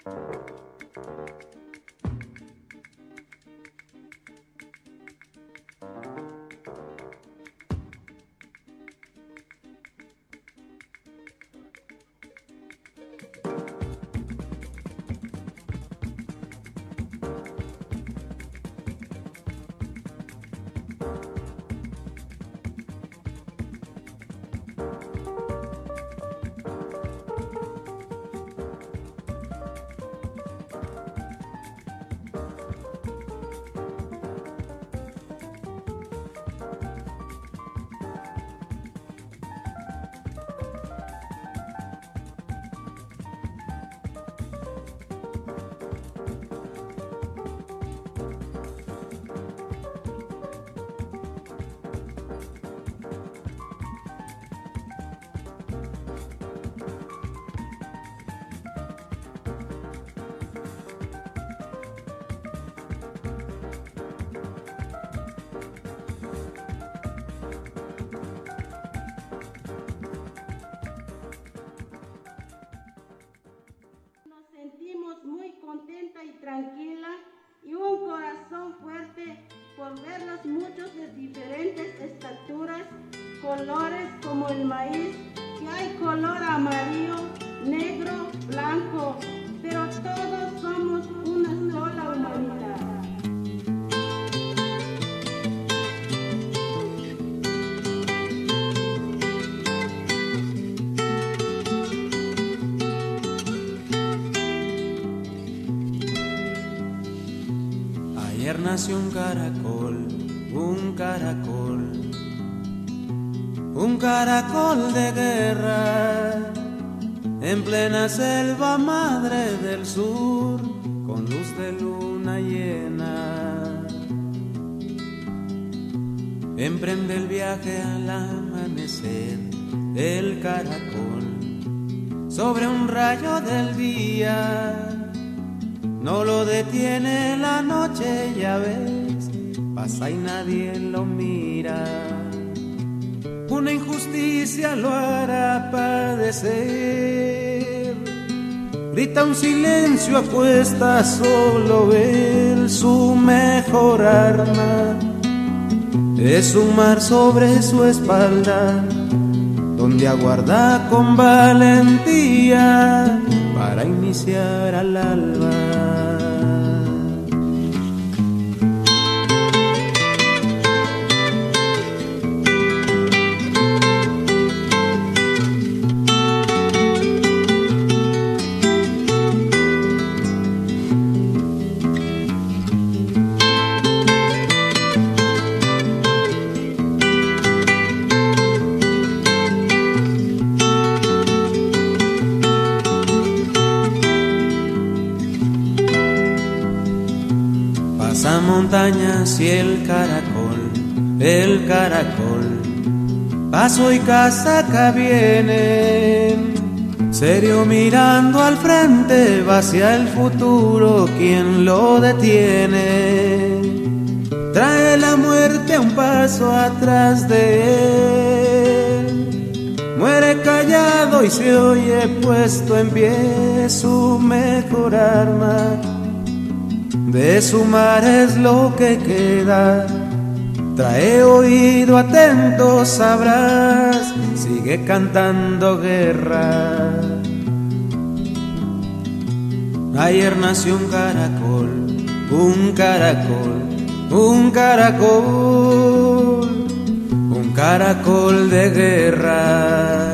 Sentimos muy contenta y tranquila y un corazón fuerte por verlos muchos de diferentes estaturas, colores como el maíz, que hay color amarillo, negro, blanco, pero todos somos una sola humanidad. Ayer nació un caracol, un caracol de guerra, en plena selva madre del sur, con luz de luna llena. Emprende el viaje al amanecer, el caracol, sobre un rayo del día. No lo detiene la noche, ya ves, pasa y nadie lo mira. Una injusticia lo hará padecer. Grita un silencio a cuestas, solo él, su mejor arma es un mar sobre su espalda, donde aguarda con valentía para iniciar al alba. Montañas y el caracol, paso y casaca vienen, serio mirando al frente, va hacia el futuro, ¿quién lo detiene? Trae la muerte a un paso atrás de él, muere callado y se oye puesto en pie, su mejor arma. De su mar es lo que queda, trae oído atento, sabrás, sigue cantando guerra. Ayer nació un caracol, un caracol de guerra.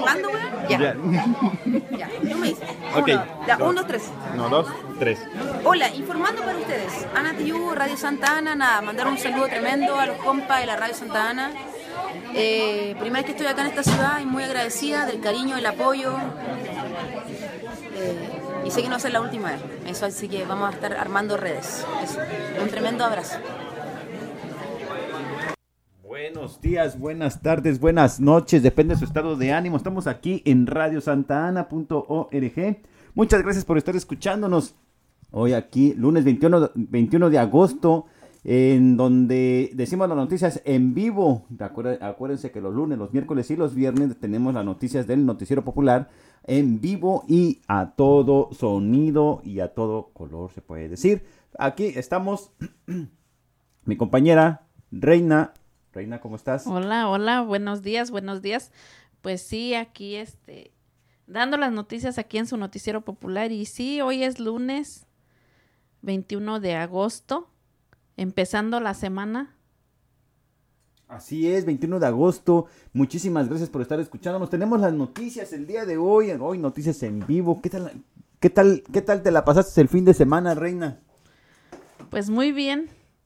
¿Cuándo, weón? Ya. Ya, tú me dices. Ok. Ya, 1, 2, 3. No, 2, 3. Hola, informando para ustedes. Ana Tiyu, Radio Santa Ana, nada, mandar un saludo tremendo a los compas de la Radio Santa Ana. Primera vez que estoy acá en esta ciudad y muy agradecida del cariño, el apoyo. Y sé que no va a ser la última vez. Eso, así que vamos a estar armando redes. Eso. Un tremendo abrazo. Buenos días, buenas tardes, buenas noches, depende de su estado de ánimo. Estamos aquí en radiosantana.org. Muchas gracias por estar escuchándonos. Hoy aquí, lunes 21 de agosto, en donde decimos las noticias en vivo. Acuérdense que los lunes, los miércoles y los viernes tenemos las noticias del Noticiero Popular en vivo y a todo sonido y a todo color, se puede decir. Aquí estamos, mi compañera Reina. Reina, ¿cómo estás? Hola, buenos días. Pues sí, aquí dando las noticias aquí en su Noticiero Popular. Y sí, hoy es lunes 21 de agosto, empezando la semana. Así es, 21 de agosto. Muchísimas gracias por estar escuchándonos. Tenemos las noticias el día de hoy noticias en vivo. ¿Qué tal te la pasaste el fin de semana, Reina? Pues muy bien.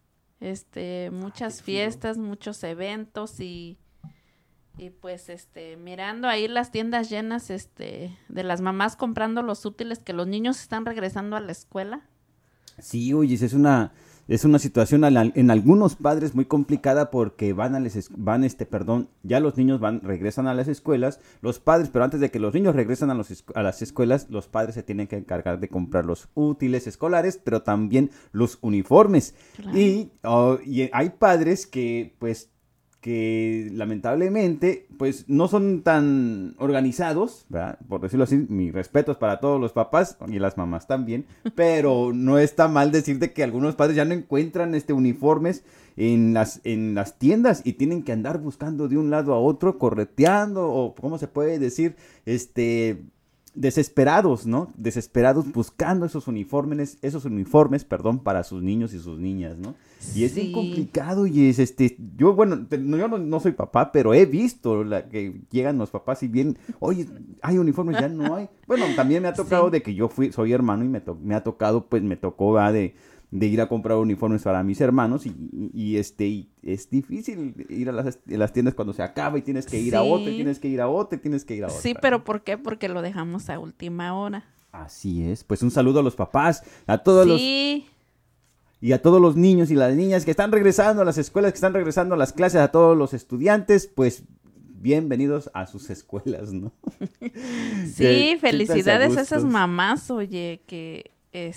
Muchas fiestas, muchos eventos y pues mirando ahí las tiendas llenas de las mamás comprando los útiles que los niños están regresando a la escuela. Sí, oye, es una situación en algunos padres muy complicada porque ya los niños regresan a las escuelas, los padres, pero antes de que los niños regresen a las escuelas, los padres se tienen que encargar de comprar los útiles escolares, pero también los uniformes. Claro. Y hay padres que lamentablemente pues no son tan organizados, ¿verdad? Por decirlo así, mis respetos para todos los papás y las mamás también, pero no está mal decirte que algunos padres ya no encuentran uniformes en las tiendas y tienen que andar buscando de un lado a otro, correteando, o ¿cómo se puede decir? Desesperados, ¿no? Desesperados buscando esos uniformes, para sus niños y sus niñas, ¿no? Y es bien complicado y yo no soy papá, pero he visto que llegan los papás y bien, oye, hay uniformes, ya no hay. Bueno, también me ha tocado de que soy hermano y me tocó de ir a comprar uniformes para mis hermanos y es difícil ir a las tiendas cuando se acaba y tienes que ir a otra, y tienes que ir a otra, y tienes que ir a otra. Sí, pero ¿por qué? Porque lo dejamos a última hora. Así es, pues un saludo a los papás, a todos y a todos los niños y las niñas que están regresando a las escuelas, que están regresando a las clases, a todos los estudiantes, pues bienvenidos a sus escuelas, ¿no? Sí, felicidades a esas mamás, oye, que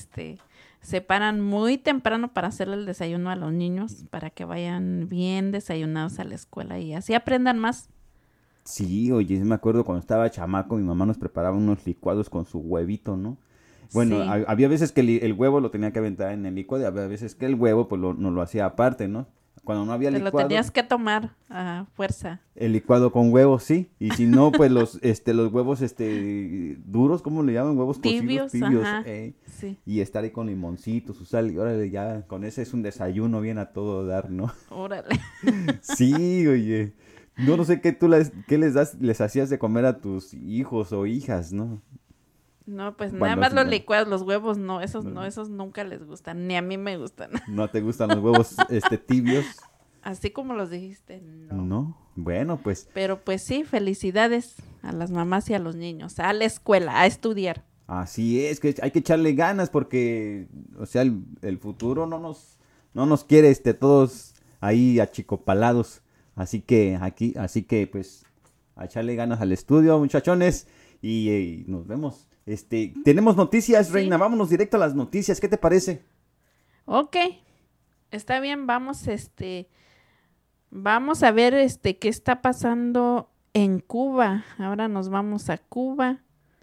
se paran muy temprano para hacerle el desayuno a los niños, para que vayan bien desayunados a la escuela y así aprendan más. Sí, oye, me acuerdo cuando estaba chamaco, mi mamá nos preparaba unos licuados con su huevito, ¿no? Bueno, sí. Había veces que el huevo lo tenía que aventar en el licuado y había veces que el huevo pues no lo hacía aparte, ¿no? Cuando no había licuado. Te lo tenías que tomar a fuerza. El licuado con huevos, sí. Y si no, pues los huevos duros, ¿cómo le llaman? Huevos tibios, tibios. Ajá, sí. Y estar ahí con limoncito, su sal. Y órale, ya con ese es un desayuno bien a todo dar, ¿no? Órale. Sí, oye. No sé qué les hacías de comer a tus hijos o hijas, ¿no? No, pues nada más los licuados, los huevos no, esos nunca les gustan, ni a mí me gustan. ¿No te gustan los huevos tibios? Así como los dijiste, no. No, bueno, pues. Pero pues sí, felicidades a las mamás y a los niños, a la escuela, a estudiar. Así es, que hay que echarle ganas porque, o sea, el futuro no nos quiere todos ahí achicopalados. Así que pues a echarle ganas al estudio, muchachones, y nos vemos. Tenemos noticias, Reina, vámonos directo a las noticias, ¿qué te parece? Ok, está bien, vamos a ver qué está pasando en Cuba. Ahora nos vamos a Cuba.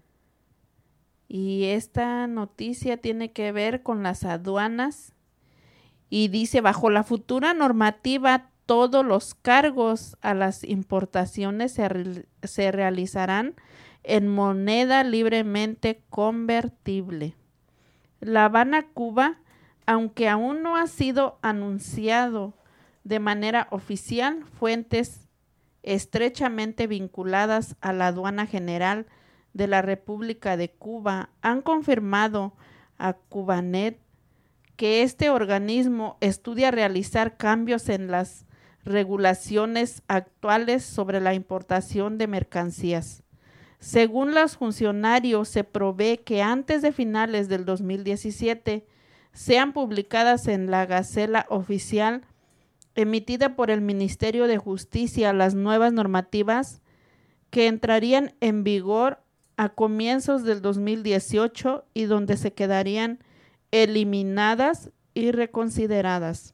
Y esta noticia tiene que ver con las aduanas. Y dice, bajo la futura normativa, todos los cargos a las importaciones se realizarán en moneda libremente convertible. La Habana, Cuba, aunque aún no ha sido anunciado de manera oficial, fuentes estrechamente vinculadas a la Aduana General de la República de Cuba, han confirmado a Cubanet que este organismo estudia realizar cambios en las regulaciones actuales sobre la importación de mercancías. Según los funcionarios, se prevé que antes de finales del 2017 sean publicadas en la Gacela Oficial emitida por el Ministerio de Justicia las nuevas normativas que entrarían en vigor a comienzos del 2018 y donde se quedarían eliminadas y reconsideradas.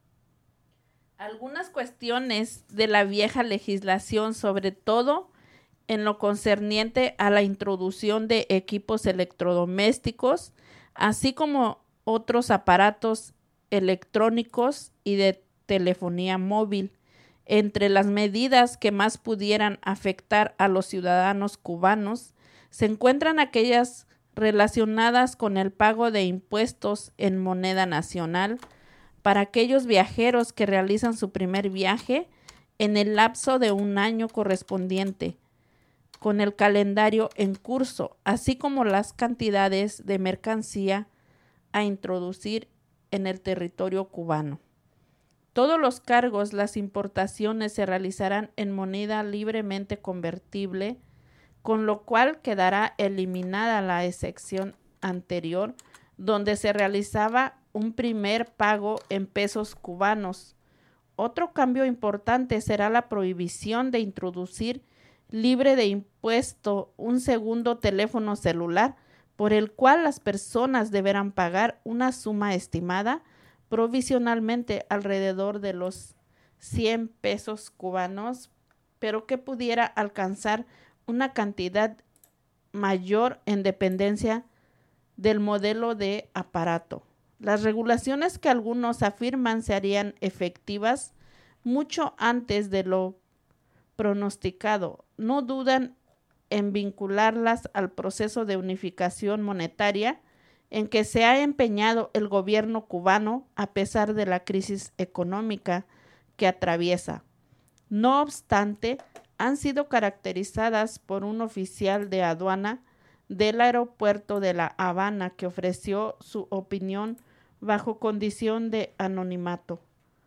Algunas cuestiones de la vieja legislación, sobre todo en lo concerniente a la introducción de equipos electrodomésticos, así como otros aparatos electrónicos y de telefonía móvil. Entre las medidas que más pudieran afectar a los ciudadanos cubanos se encuentran aquellas relacionadas con el pago de impuestos en moneda nacional para aquellos viajeros que realizan su primer viaje en el lapso de un año correspondiente, con el calendario en curso, así como las cantidades de mercancía a introducir en el territorio cubano. Todos los cargos, las importaciones se realizarán en moneda libremente convertible, con lo cual quedará eliminada la excepción anterior, donde se realizaba un primer pago en pesos cubanos. Otro cambio importante será la prohibición de introducir libre de impuesto un segundo teléfono celular, por el cual las personas deberán pagar una suma estimada provisionalmente alrededor de los 100 pesos cubanos, pero que pudiera alcanzar una cantidad mayor en dependencia del modelo de aparato. Las regulaciones que algunos afirman se harían efectivas mucho antes de lo pronosticado. No dudan en vincularlas al proceso de unificación monetaria en que se ha empeñado el gobierno cubano a pesar de la crisis económica que atraviesa. No obstante, han sido caracterizadas por un oficial de aduana del aeropuerto de La Habana que ofreció su opinión bajo condición de anonimato,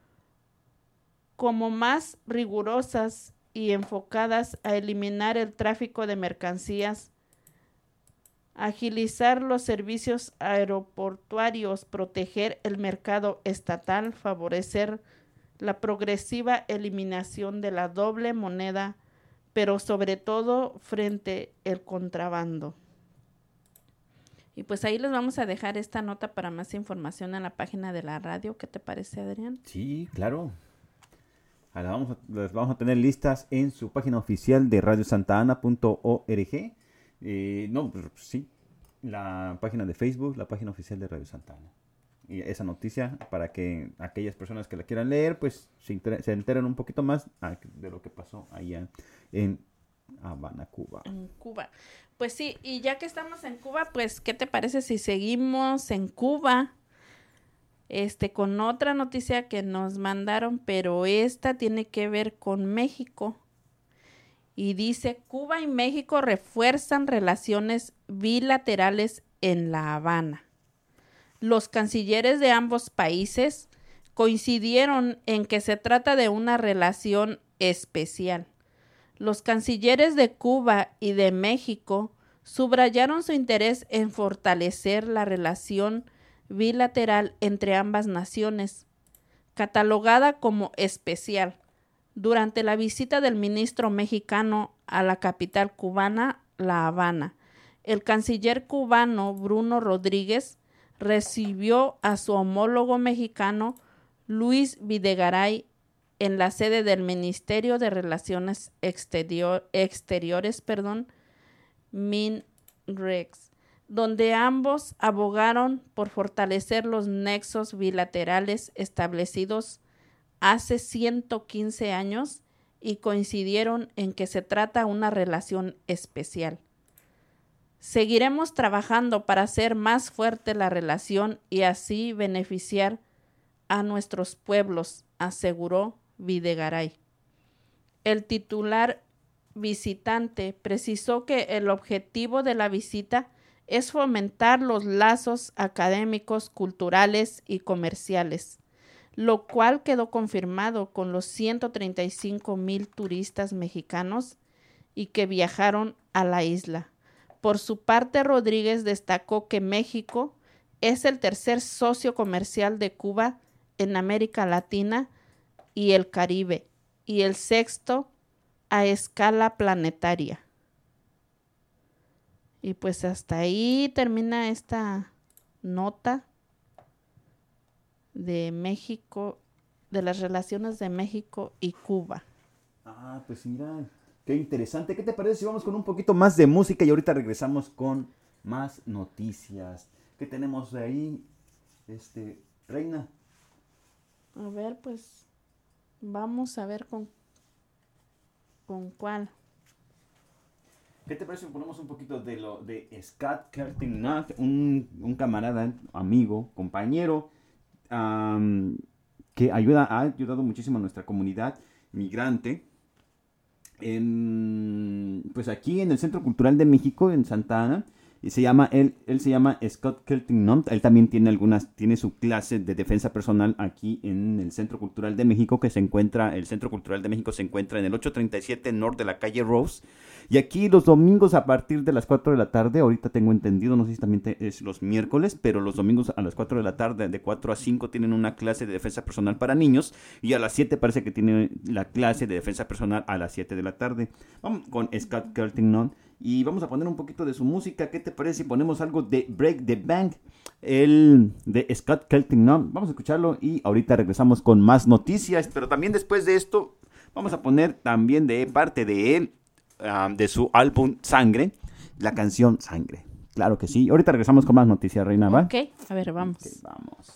como más rigurosas y enfocadas a eliminar el tráfico de mercancías, agilizar los servicios aeroportuarios, proteger el mercado estatal, favorecer la progresiva eliminación de la doble moneda, pero sobre todo frente al contrabando. Y pues ahí les vamos a dejar esta nota para más información en la página de la radio. ¿Qué te parece, Adrián? Sí, claro. Las vamos a tener listas en su página oficial de radiosantana.org. No, pues, sí, la página de Facebook, la página oficial de Radio Santa Ana. Y esa noticia para que aquellas personas que la quieran leer, pues se enteren un poquito más de lo que pasó allá en Habana, Cuba. En Cuba. Pues sí, y ya que estamos en Cuba, pues, ¿qué te parece si seguimos en Cuba? Con otra noticia que nos mandaron, pero esta tiene que ver con México. Y dice, Cuba y México refuerzan relaciones bilaterales en La Habana. Los cancilleres de ambos países coincidieron en que se trata de una relación especial. Los cancilleres de Cuba y de México subrayaron su interés en fortalecer la relación bilateral entre ambas naciones, catalogada como especial, durante la visita del ministro mexicano a la capital cubana, La Habana. El canciller cubano Bruno Rodríguez recibió a su homólogo mexicano Luis Videgaray en la sede del Ministerio de Relaciones Exteriores, MINREX, donde ambos abogaron por fortalecer los nexos bilaterales establecidos hace 115 años y coincidieron en que se trata de una relación especial. Seguiremos trabajando para hacer más fuerte la relación y así beneficiar a nuestros pueblos, aseguró Videgaray. el titular visitante precisó que el objetivo de la visita es fomentar los lazos académicos, culturales y comerciales, lo cual quedó confirmado con los 135,000 turistas mexicanos y que viajaron a la isla. Por su parte, Rodríguez destacó que México es el tercer socio comercial de Cuba en América Latina y el Caribe, y el sexto a escala planetaria. Y pues hasta ahí termina esta nota de México, de las relaciones de México y Cuba. Ah, pues mira, qué interesante. ¿Qué te parece si vamos con un poquito más de música y ahorita regresamos con más noticias? ¿Qué tenemos de ahí, Reina? A ver, pues vamos a ver con cuál. ¿Qué te parece si ponemos un poquito de lo de Scott Kelton Knott, un camarada, amigo, compañero, que ha ayudado muchísimo a nuestra comunidad migrante, pues aquí en el Centro Cultural de México, en Santa Ana, y él se llama Scott Kelton Knott. Él también tiene su clase de defensa personal aquí en el Centro Cultural de México, el Centro Cultural de México se encuentra en el 837 Norte de la calle Rose. Y aquí los domingos a partir de las 4 de la tarde, ahorita tengo entendido, no sé si también es los miércoles, pero los domingos a las 4 de la tarde, de 4 a 5, tienen una clase de defensa personal para niños, y a las 7 parece que tiene la clase de defensa personal a las 7 de la tarde. Vamos con Scott Kelton Knott y vamos a poner un poquito de su música. ¿Qué te parece si ponemos algo de Break the Bank, de Scott Kelton Knott? Vamos a escucharlo y ahorita regresamos con más noticias, pero también después de esto vamos a poner también de parte de él, de su álbum Sangre, la canción Sangre. Claro que sí. Ahorita regresamos con más noticias, Reina, ¿va? Ok, a ver, vamos. Okay, vamos.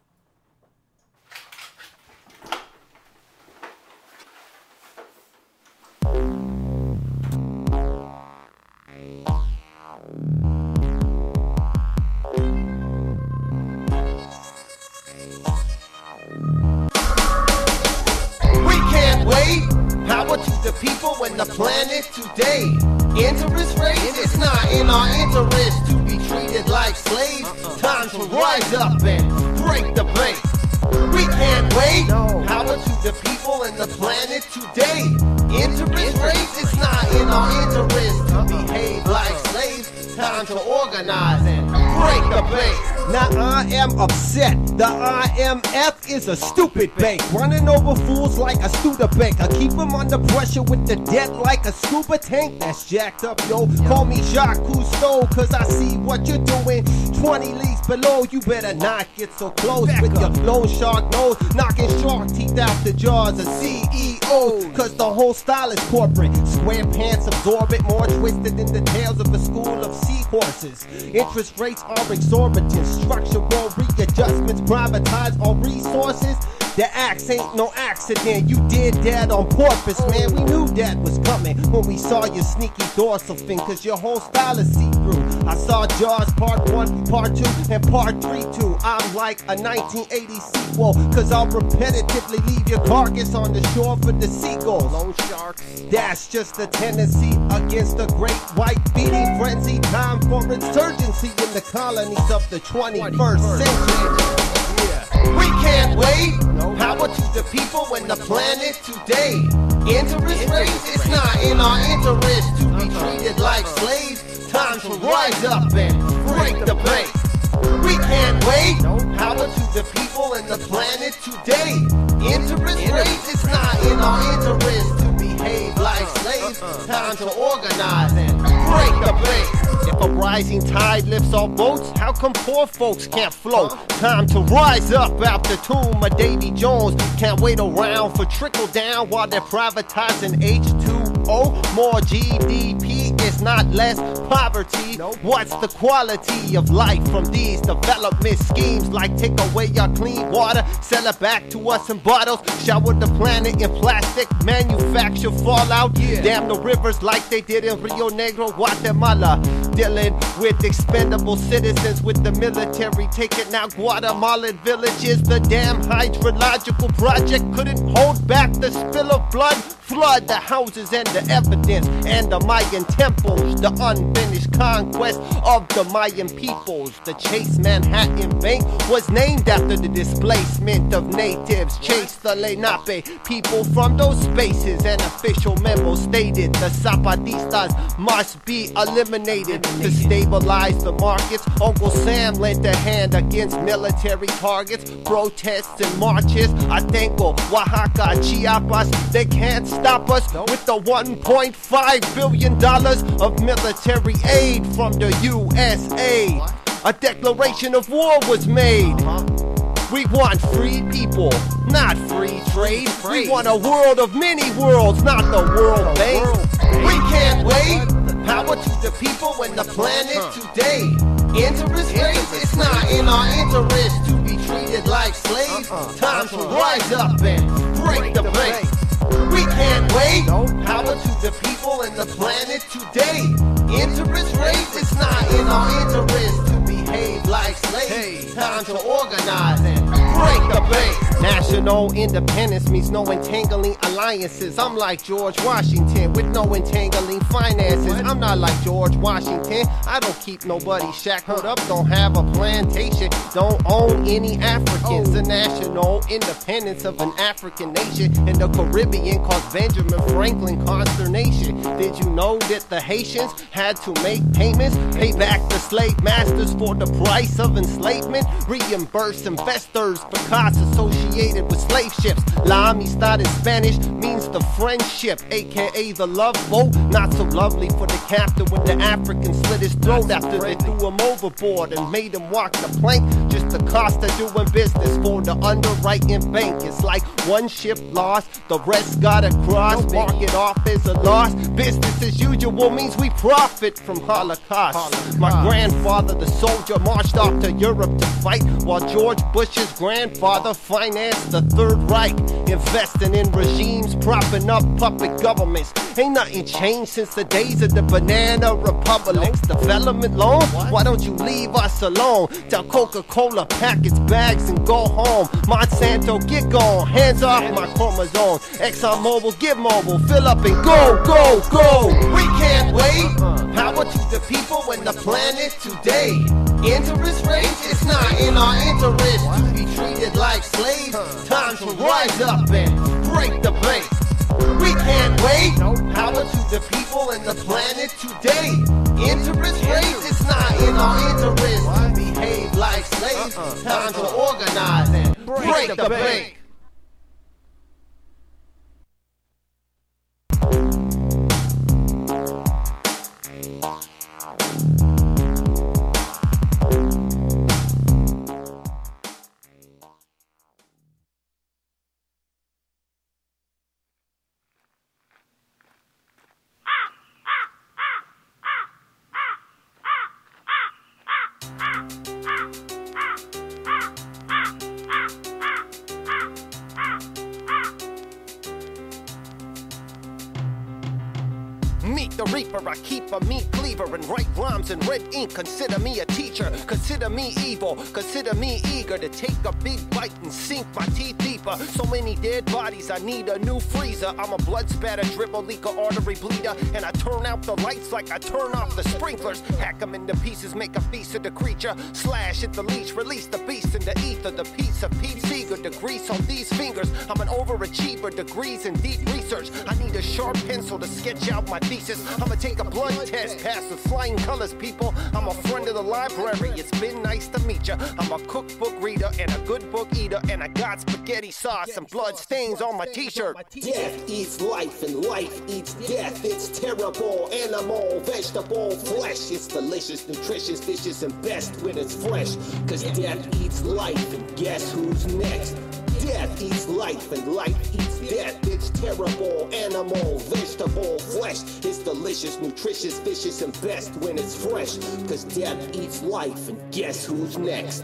Power to the people when the planet today. Interest rates, it's not in our interest to be treated like slaves. Time to rise up and break the bank. We can't wait. Power to the people and the planet today. Interest rates, it's not in our interest to behave like slaves. Time to organize and break the bank. Now I am upset. The IMF is a stupid bank, running over fools like a Studebaker. Keep them under pressure with the debt like a scuba tank. That's jacked up, yo. Call me Jacques Cousteau, cause I see what you're doing. 20 leagues below, you better not get so close with your loan shark nose. Knocking shark teeth out the jaws of CEO, cause the whole style is corporate. Square pants absorb it, more twisted than the tails of a school of seahorses. Interest rates are exorbitant. Structural readjustments privatize all resources. The axe ain't no accident. You did that on purpose, man. We knew that was coming when we saw your sneaky dorsal fin, cause your whole style is see-through. I saw Jaws Part 1, Part 2, and Part 3 too. I'm like a 1980 sequel, cause I'll repetitively leave your carcass on the shore for the seagulls. Loan sharks. That's just a tendency against the great white beating frenzy. Time for insurgency in the colonies of the 21st century. We can't wait. Power to the people and the planet today. Interest rates, it's not in our interest to be treated like slaves. Time to rise up and break the bank. We can't wait. Power to the people and the planet today. Interest rates, it's not in our interest to behave like slaves. Time to organize and break the bank. If a rising tide lifts all boats, how come poor folks can't float? Time to rise up out the tomb of Davy Jones. Can't wait around for trickle down while they're privatizing H2O. More GDP is not less poverty. What's the quality of life from these development schemes? Like take away our clean water, sell it back to us in bottles, shower the planet in plastic, manufacture fallout, damn the rivers like they did in Rio Negro, Guatemala. Dealing with expendable citizens with the military taking out Guatemalan villages. The damn hydrological project couldn't hold back the spill of blood flood the houses and the evidence, and the Mayan temples, the unfinished conquest of the Mayan peoples. The Chase Manhattan Bank was named after the displacement of natives. Chase the Lenape people from those spaces. An official memo stated the Zapatistas must be eliminated to stabilize the markets. Uncle Sam lent a hand against military targets, protests and marches. Atenco, Oaxaca, Chiapas, they can't stop us with the $1.5 billion of military aid from the USA. A declaration of war was made. We want free people, not free trade. We want a world of many worlds, not the World Bank. We can't wait. Power to the people and the planet today. Interest rates, it's not in our interest to be treated like slaves. Time to rise up and break the bank. We can't wait. Power to the people and the planet today. Interest rates, it's not in our interest to behave like slaves. Time to organize and break the bank. National independence means no entangling alliances. I'm like George Washington with no entangling finances. I'm not like George Washington. I don't keep nobody shackled up. Don't have a plantation. Don't own any Africans. The national independence of an African nation in the Caribbean caused Benjamin Franklin consternation. Did you know that the Haitians had to make payments? Pay back the slave masters for the price of enslavement. Reimburse investors for costs associated with slave ships. La amistad in Spanish means the friendship, aka the love boat. Not so lovely for the captain when the African slit his throat after they threw him overboard and made him walk the plank. Just the cost of doing business for the underwriting bank. It's like one ship lost, the rest gotta cross. Mark it off as a loss. Business as usual means we profit from Holocaust. My grandfather, the soldier, marched off to Europe to fight, while George Bush's grandfather financed the Third Reich, investing in regimes, propping up puppet governments. Ain't nothing changed since the days of the banana republics. Development loan? Why don't you leave us alone? Tell Coca-Cola pack its bags and go home. Monsanto, get gone. Hands off my chromosomes. ExxonMobil, get mobile. Fill up and go, go, go. We can't wait. Power to the people and the planet today. Interest rates, it's not in our interest to be treated like slaves. Time to rise up and break the bank. We can't wait. Power to the people and the planet today. Interest rates, it's not in our interest to behave like slaves. Time to organize and break the bank. Meet the reaper, I keep a meat cleaver and write rhymes in red ink. Consider me a teacher, consider me evil, consider me eager to take a big bite and sink my teeth deeper. So many dead bodies, I need a new freezer. I'm a blood spatter, dribble leaker, artery bleeder, and I turn out the lights like I turn off the sprinklers. Hack them into pieces, make a feast of the creature. Slash at the leash, release the beast in the ether. The piece of Pete Seeger, the grease on these fingers. I'm an overachiever, degrees in deep research. I need a sharp pencil to sketch out my thesis. I'ma take a blood test, pass with flying colors, people. I'm a friend of the library, it's been nice to meet ya. I'm a cookbook reader and a good book eater, and I got spaghetti sauce and blood stains on my t-shirt. Death eats life and life eats death. It's terrible, animal, vegetable, flesh. It's delicious, nutritious, vicious, and best when it's fresh. Cause death eats life, and guess who's next? Death eats life and life eats death. It's terrible, animal, vegetable, flesh. It's delicious, nutritious, vicious, and best when it's fresh. Cause death eats life, and guess who's next?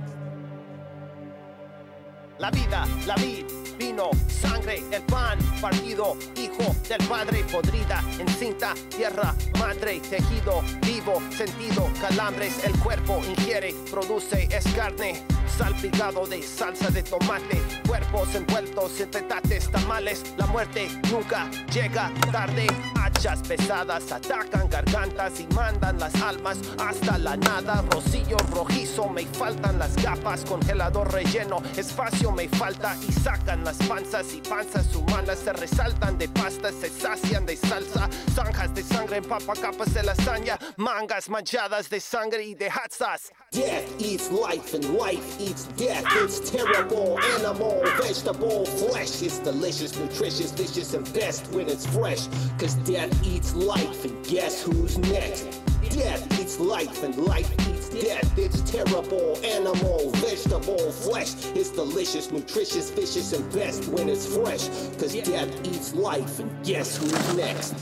La vida, la vid, vino, sangre, el pan, partido, hijo del padre, podrida, encinta, tierra, madre, tejido, vivo, sentido, calambres, el cuerpo ingiere, produce, es carne, salpicado de salsa de tomate, cuerpos envueltos en petates tamales. La muerte nunca llega tarde. Hachas pesadas atacan gargantas y mandan las almas hasta la nada. Rocío rojizo, me faltan las gafas, congelador relleno, espacio me falta y sacan las panzas y panzas humanas se resaltan de pasta, se sacian de salsa, zanjas de sangre empapa capas de lasaña, mangas manchadas de sangre y de hot sauce. Death eats life and life eats death. It's terrible, animal, vegetable, flesh. It's delicious, nutritious, vicious, and best when it's fresh. Cause death eats life, and guess who's next? Death eats life, and life eats death. It's terrible, animal, vegetable, flesh. It's delicious, nutritious, vicious, and best when it's fresh. Cause death eats life, and guess who's next?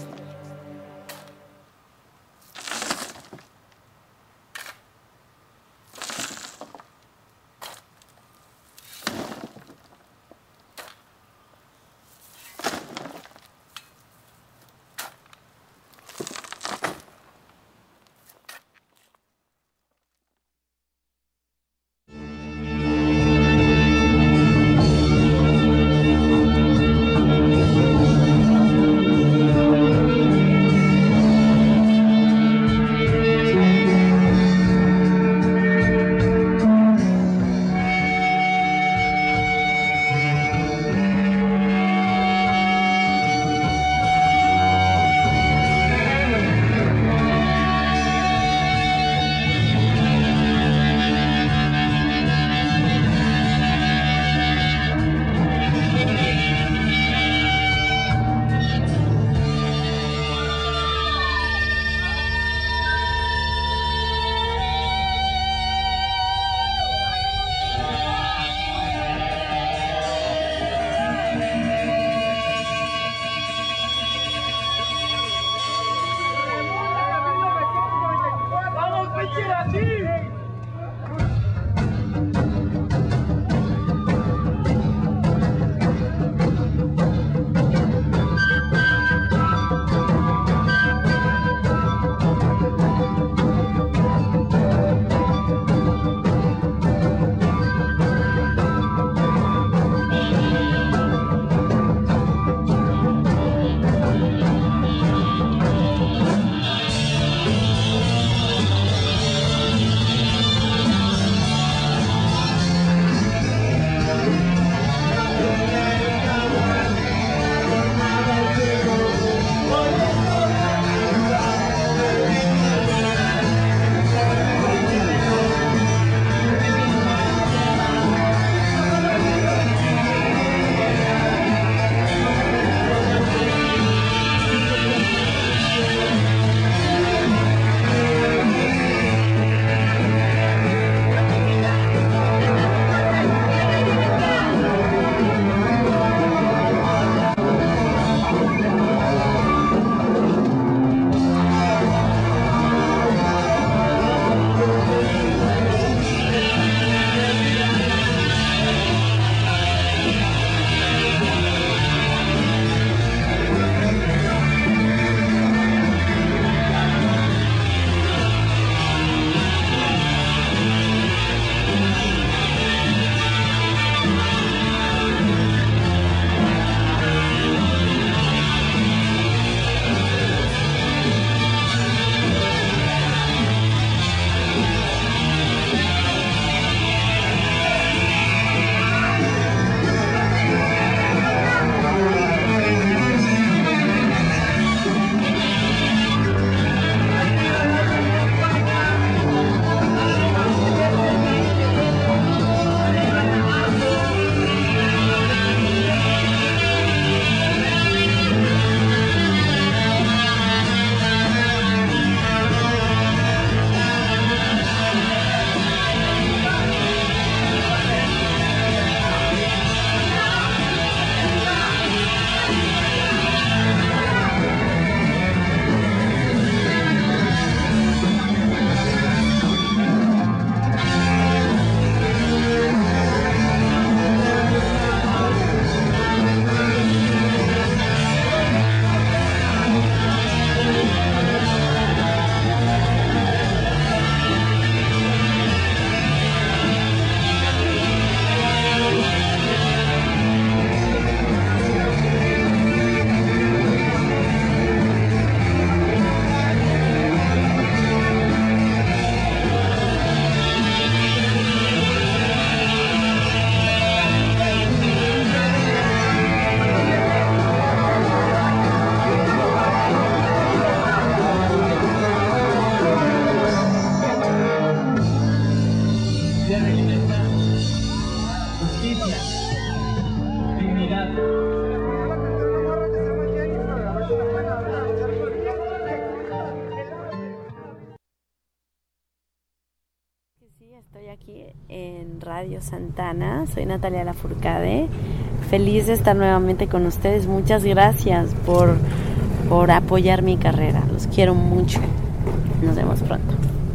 Estoy aquí en Radio Santana, soy Natalia Lafourcade, feliz de estar nuevamente con ustedes, muchas gracias por apoyar mi carrera, los quiero mucho, nos vemos pronto.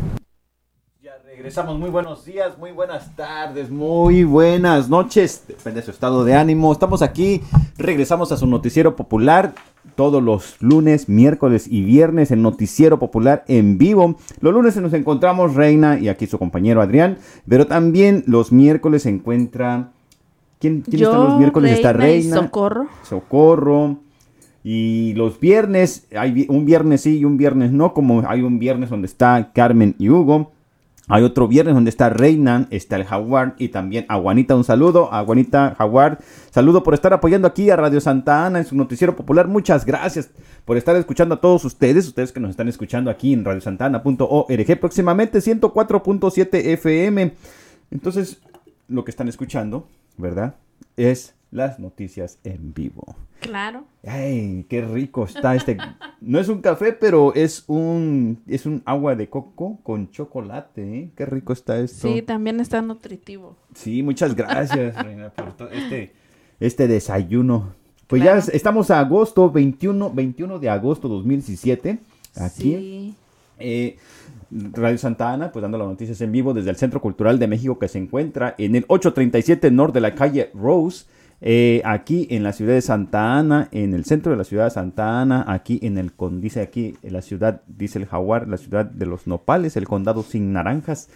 Ya regresamos, muy buenos días, muy buenas tardes, muy buenas noches, depende de su estado de ánimo, estamos aquí, regresamos a su noticiero popular, todos los lunes, miércoles y viernes el Noticiero Popular en vivo. Los lunes nos encontramos Reina y aquí su compañero Adrián, pero también los miércoles se encuentra... ¿Quién está los miércoles? Está Reina. Y Socorro. Y los viernes, hay un viernes sí y un viernes no, como hay un viernes donde está Carmen y Hugo. Hay otro viernes donde está Reina, está el Jaguar y también a Juanita. Un saludo a Juanita, Jaguar. Saludo por estar apoyando aquí a Radio Santa Ana en su noticiero popular. Muchas gracias por estar escuchando a todos ustedes que nos están escuchando aquí en radiosantana.org. Próximamente 104.7 FM. Entonces, lo que están escuchando, ¿verdad? Es las noticias en vivo. Claro. Ay, qué rico está este. No es un café, pero es un agua de coco con chocolate, ¿eh? Qué rico está esto. Sí, también está nutritivo. Sí, muchas gracias, Reina, por todo este desayuno. Pues claro. Ya estamos a agosto, 21 de agosto 2017. Aquí. Sí. Radio Santa Ana, pues dando las noticias en vivo desde el Centro Cultural de México que se encuentra en el 837 Norte de la calle Rose. Aquí en la ciudad de Santa Ana, en el centro de la ciudad de Santa Ana, aquí dice aquí en la ciudad, dice el Jaguar, la ciudad de los nopales, el condado sin naranjas,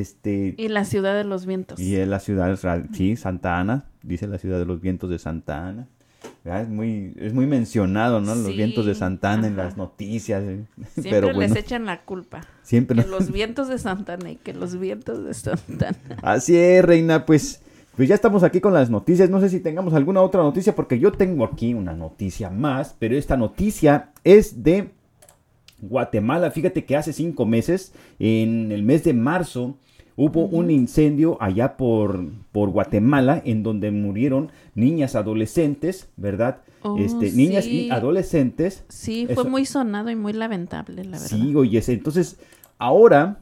y la ciudad de los vientos. Y es la ciudad, sí, Santa Ana, dice la ciudad de los vientos de Santa Ana. Es muy mencionado, ¿no? Los vientos de Santa Ana en las noticias. Siempre pero bueno, les echan la culpa. Siempre. Que los vientos de Santa Ana y que los vientos de Santa Ana. Así es, Reina, pues ya estamos aquí con las noticias. No sé si tengamos alguna otra noticia, porque yo tengo aquí una noticia más, pero esta noticia es de Guatemala. Fíjate que hace 5 meses, en el mes de marzo, hubo un incendio allá por Guatemala, en donde murieron niñas, adolescentes, ¿verdad? Niñas y adolescentes. Sí, fue muy sonado y muy lamentable, la verdad. Sí, oye, entonces, ahora...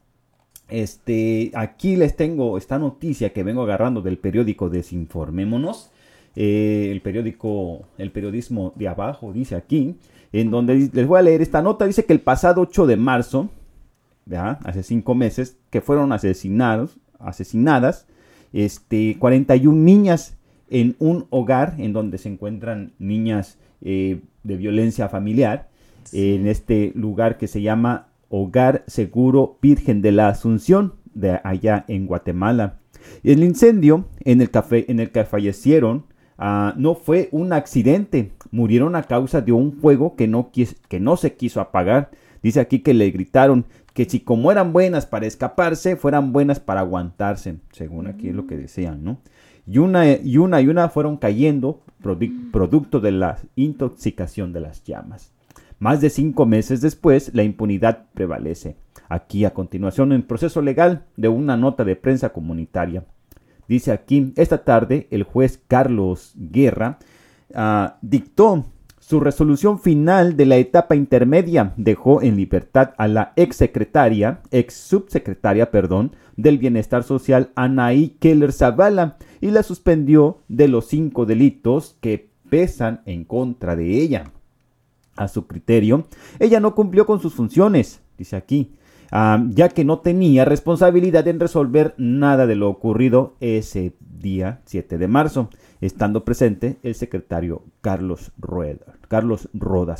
aquí les tengo esta noticia que vengo agarrando del periódico Desinformémonos, el periodismo de abajo, dice aquí, en donde les voy a leer esta nota. Dice que el pasado 8 de marzo, ¿verdad? Hace 5 meses, que fueron asesinadas 41 niñas en un hogar en donde se encuentran niñas de violencia familiar, sí. En este lugar que se llama Hogar Seguro Virgen de la Asunción, de allá en Guatemala. El incendio en el que fallecieron no fue un accidente, murieron a causa de un fuego que no se quiso apagar. Dice aquí que le gritaron que si como eran buenas para escaparse, fueran buenas para aguantarse, según aquí es lo que decían, ¿no? Y una fueron cayendo producto de la intoxicación de las llamas. Más de 5 meses después, la impunidad prevalece. Aquí, a continuación, el proceso legal de una nota de prensa comunitaria. Dice aquí, esta tarde, el juez Carlos Guerra dictó su resolución final de la etapa intermedia. Dejó en libertad a la ex subsecretaria del Bienestar Social, Anaí Keller Zavala, y la suspendió de los 5 delitos que pesan en contra de ella. A su criterio, ella no cumplió con sus funciones, dice aquí, ya que no tenía responsabilidad en resolver nada de lo ocurrido ese día 7 de marzo, estando presente el secretario Carlos Roda,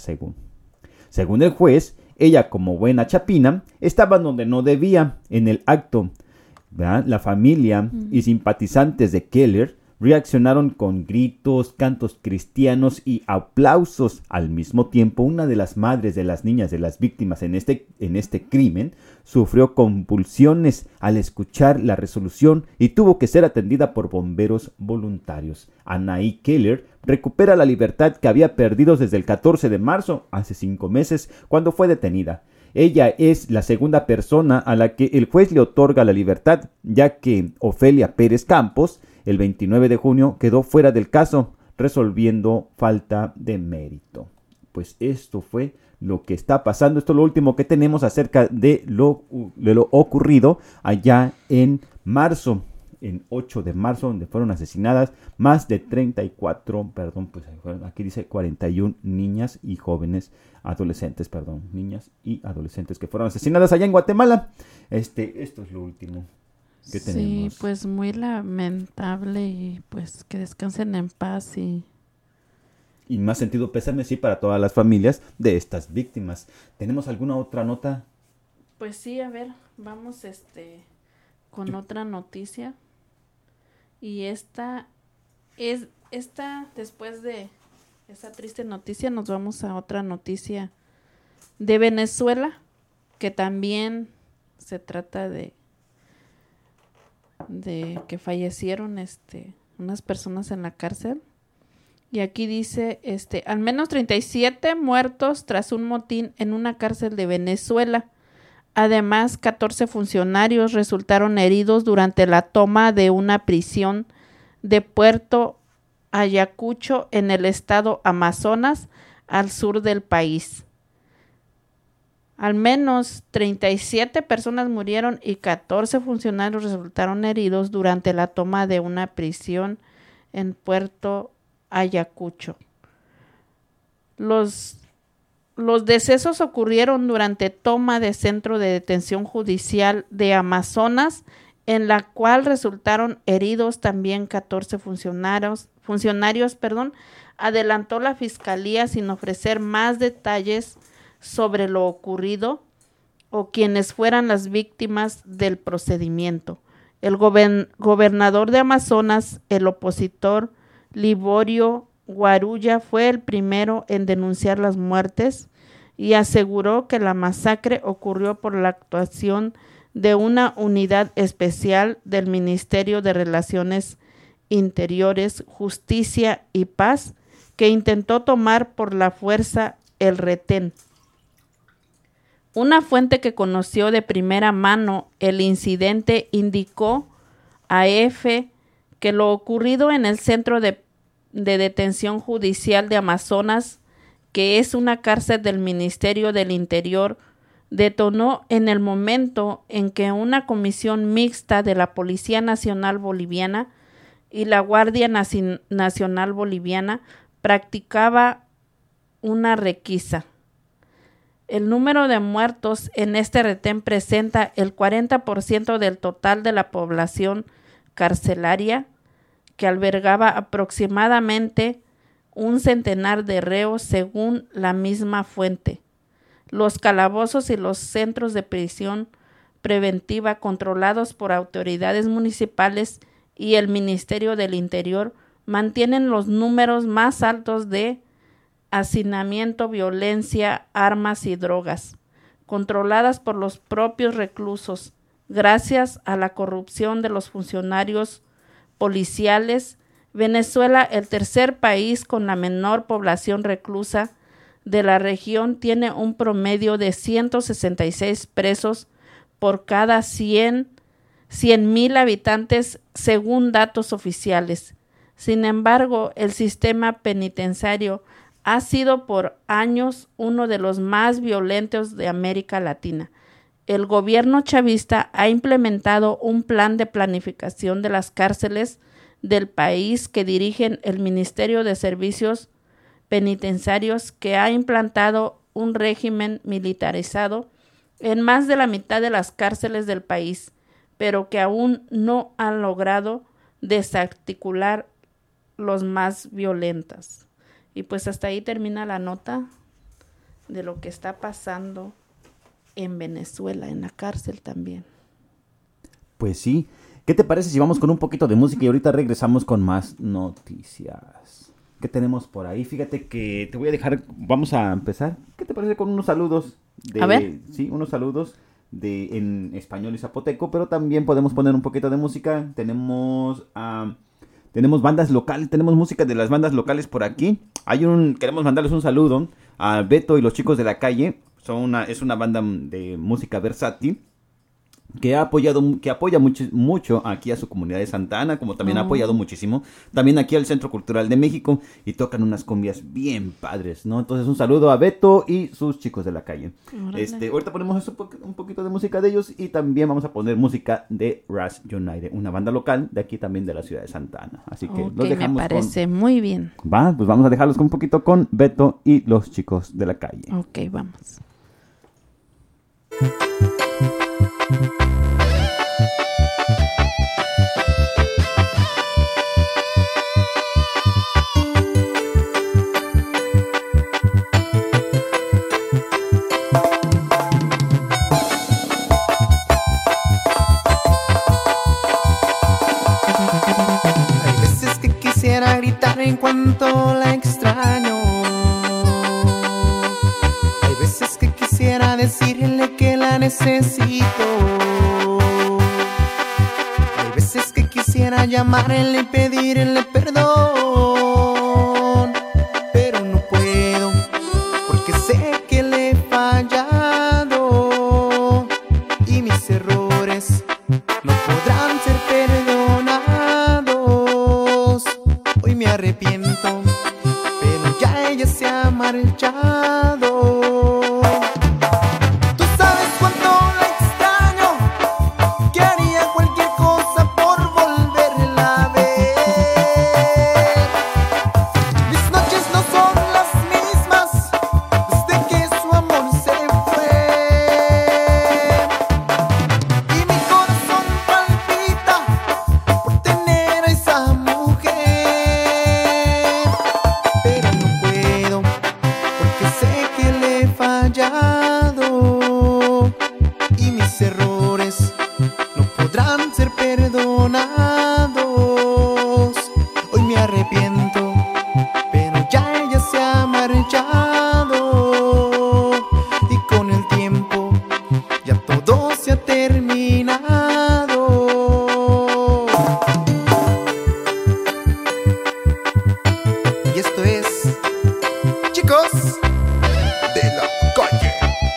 según el juez. Ella, como buena chapina, estaba donde no debía en el acto, ¿verdad? La familia y simpatizantes de Keller reaccionaron con gritos, cantos cristianos y aplausos. Al mismo tiempo, una de las madres de las niñas de las víctimas en este crimen sufrió convulsiones al escuchar la resolución y tuvo que ser atendida por bomberos voluntarios. Anaí Keller recupera la libertad que había perdido desde el 14 de marzo, hace 5 meses, cuando fue detenida. Ella es la segunda persona a la que el juez le otorga la libertad, ya que Ofelia Pérez Campos el 29 de junio quedó fuera del caso, resolviendo falta de mérito. Pues esto fue lo que está pasando. Esto es lo último que tenemos acerca de lo ocurrido allá en marzo, en 8 de marzo, donde fueron asesinadas más de 34, aquí dice 41 niñas y adolescentes que fueron asesinadas allá en Guatemala. Esto es lo último que tenemos. Sí, pues muy lamentable y pues que descansen en paz y más sentido pésame, sí, para todas las familias de estas víctimas. ¿Tenemos alguna otra nota? Pues sí, a ver, vamos con otra noticia. Y después de esa triste noticia, nos vamos a otra noticia de Venezuela, que también se trata de que fallecieron unas personas en la cárcel. Y aquí dice, al menos 37 muertos tras un motín en una cárcel de Venezuela. Además, 14 funcionarios resultaron heridos durante la toma de una prisión de Puerto Ayacucho en el estado Amazonas, al sur del país. Al menos 37 personas murieron y 14 funcionarios resultaron heridos durante la toma de una prisión en Puerto Ayacucho. Los decesos ocurrieron durante toma de centro de detención judicial de Amazonas, en la cual resultaron heridos también 14 funcionarios, adelantó la fiscalía sin ofrecer más detalles sobre lo ocurrido o quienes fueran las víctimas del procedimiento. El gobernador de Amazonas, el opositor Liborio Guarulla, fue el primero en denunciar las muertes y aseguró que la masacre ocurrió por la actuación de una unidad especial del Ministerio de Relaciones Interiores, Justicia y Paz, que intentó tomar por la fuerza el retén. Una fuente que conoció de primera mano el incidente indicó a EFE que lo ocurrido en el Centro de Detención Judicial de Amazonas, que es una cárcel del Ministerio del Interior, detonó en el momento en que una comisión mixta de la Policía Nacional Boliviana y la Guardia Nacional Boliviana practicaba una requisa. El número de muertos en este retén presenta el 40% del total de la población carcelaria, que albergaba aproximadamente un centenar de reos según la misma fuente. Los calabozos y los centros de prisión preventiva controlados por autoridades municipales y el Ministerio del Interior mantienen los números más altos de hacinamiento, violencia, armas y drogas, controladas por los propios reclusos, gracias a la corrupción de los funcionarios policiales. Venezuela, el tercer país con la menor población reclusa de la región, tiene un promedio de 166 presos por cada 100,000 habitantes, según datos oficiales. Sin embargo, el sistema penitenciario ha sido por años uno de los más violentos de América Latina. El gobierno chavista ha implementado un plan de planificación de las cárceles del país que dirigen el Ministerio de Servicios Penitenciarios, que ha implantado un régimen militarizado en más de la mitad de las cárceles del país, pero que aún no han logrado desarticular los más violentas. Y pues hasta ahí termina la nota de lo que está pasando en Venezuela, en la cárcel también. Pues sí. ¿Qué te parece si vamos con un poquito de música y ahorita regresamos con más noticias? ¿Qué tenemos por ahí? Fíjate que te voy a dejar, vamos a empezar. ¿Qué te parece con unos saludos? A ver. Sí, unos saludos en español y zapoteco, pero también podemos poner un poquito de música. Tenemos bandas locales, tenemos música de las bandas locales por aquí. Queremos mandarles un saludo a Beto y los Chicos de la Calle. Es una banda de música versátil. que apoya mucho aquí a su comunidad de Santa Ana, como también ha apoyado muchísimo también aquí al Centro Cultural de México, y tocan unas cumbias bien padres, ¿no? Entonces un saludo a Beto y sus chicos de la calle. Ahorita ponemos un poquito de música de ellos, y también vamos a poner música de Ras United, una banda local de aquí también de la ciudad de Santa Ana. Así que los dejamos. Me parece muy bien. Pues vamos a dejarlos con un poquito con Beto y los chicos de la calle. Ok, vamos. En cuanto la extraño, hay veces que quisiera decirle que la necesito, hay veces que quisiera llamarle y pedirle perdón, pero no puedo porque sé que le he fallado y mis errores no podrán ser perdonados. Hoy me arrepiento, pero ya ella se ha marchado. Tú sabes cuánto la extraño, que haría cualquier cosa por volverla a ver. Mis noches no son las mismas desde que su amor se fue, y mi corazón palpita por tener a esa mujer. Y mis errores no podrán ser perdonados. Hoy me arrepiento, pero ya ella se ha marchado, y con el tiempo ya todo se ha terminado. Y esto es, chicos de la calle.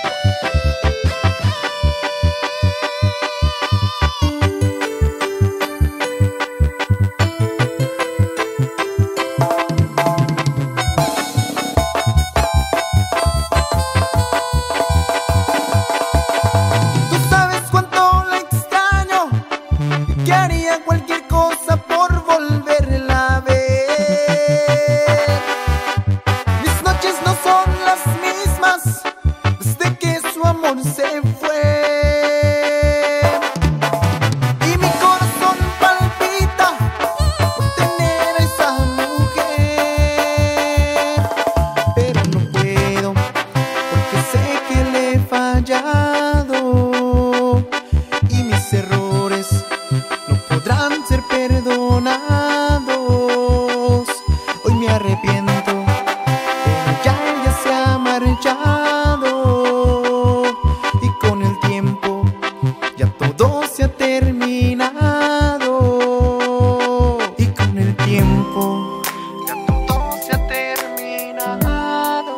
Tú sabes cuánto la extraño, que haría cualquier cosa por volverla a ver. Mis noches no son las mismas desde que su amor se fue, y mi corazón palpita por tener a esa mujer, pero no puedo porque sé que le he fallado y mis errores no podrán ser perdonados. Hoy me arrepiento, pero ya ella se ha marchado, y con el tiempo ya todo se ha terminado, y con el tiempo ya todo se ha terminado.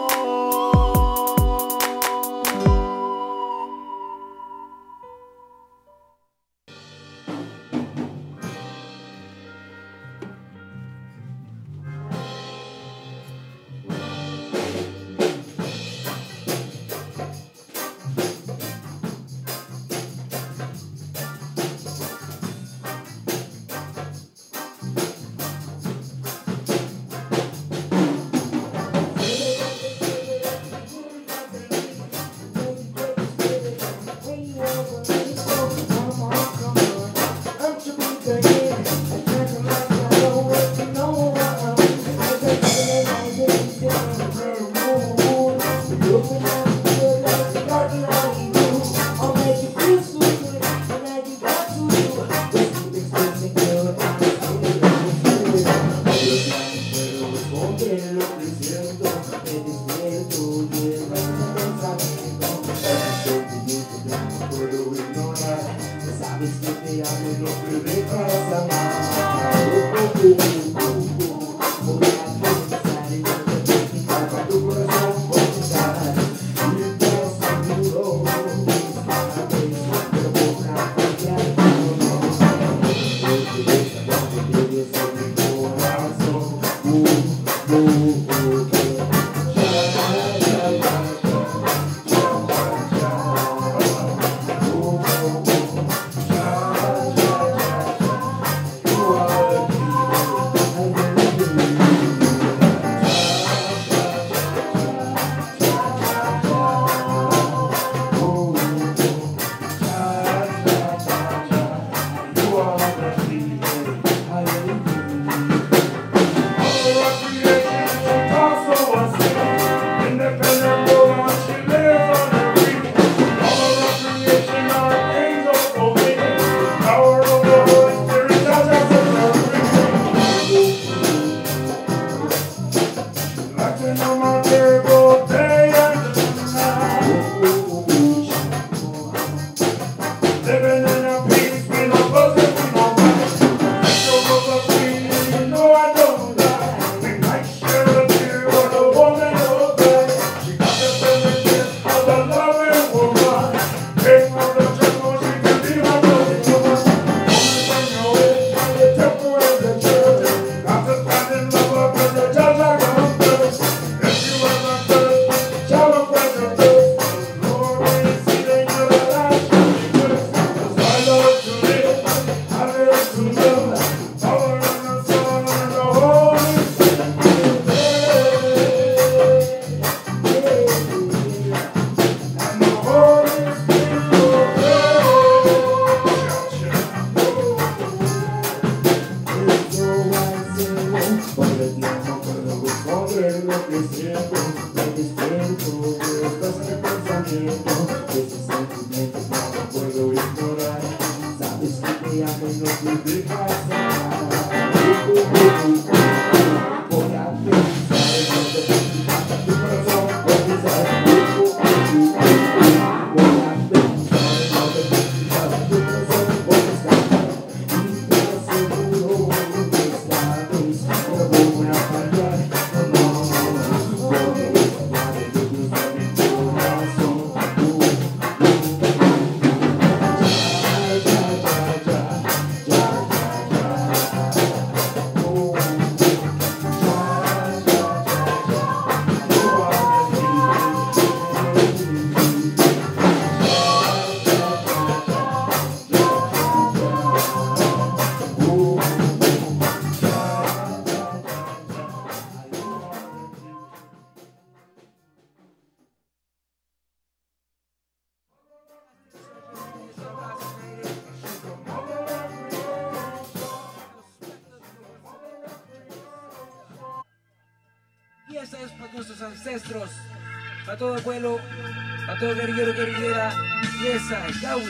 Y esta es para nuestros ancestros, para todo el pueblo, para todo guerrillero, guerrillera, y esa es Yawi.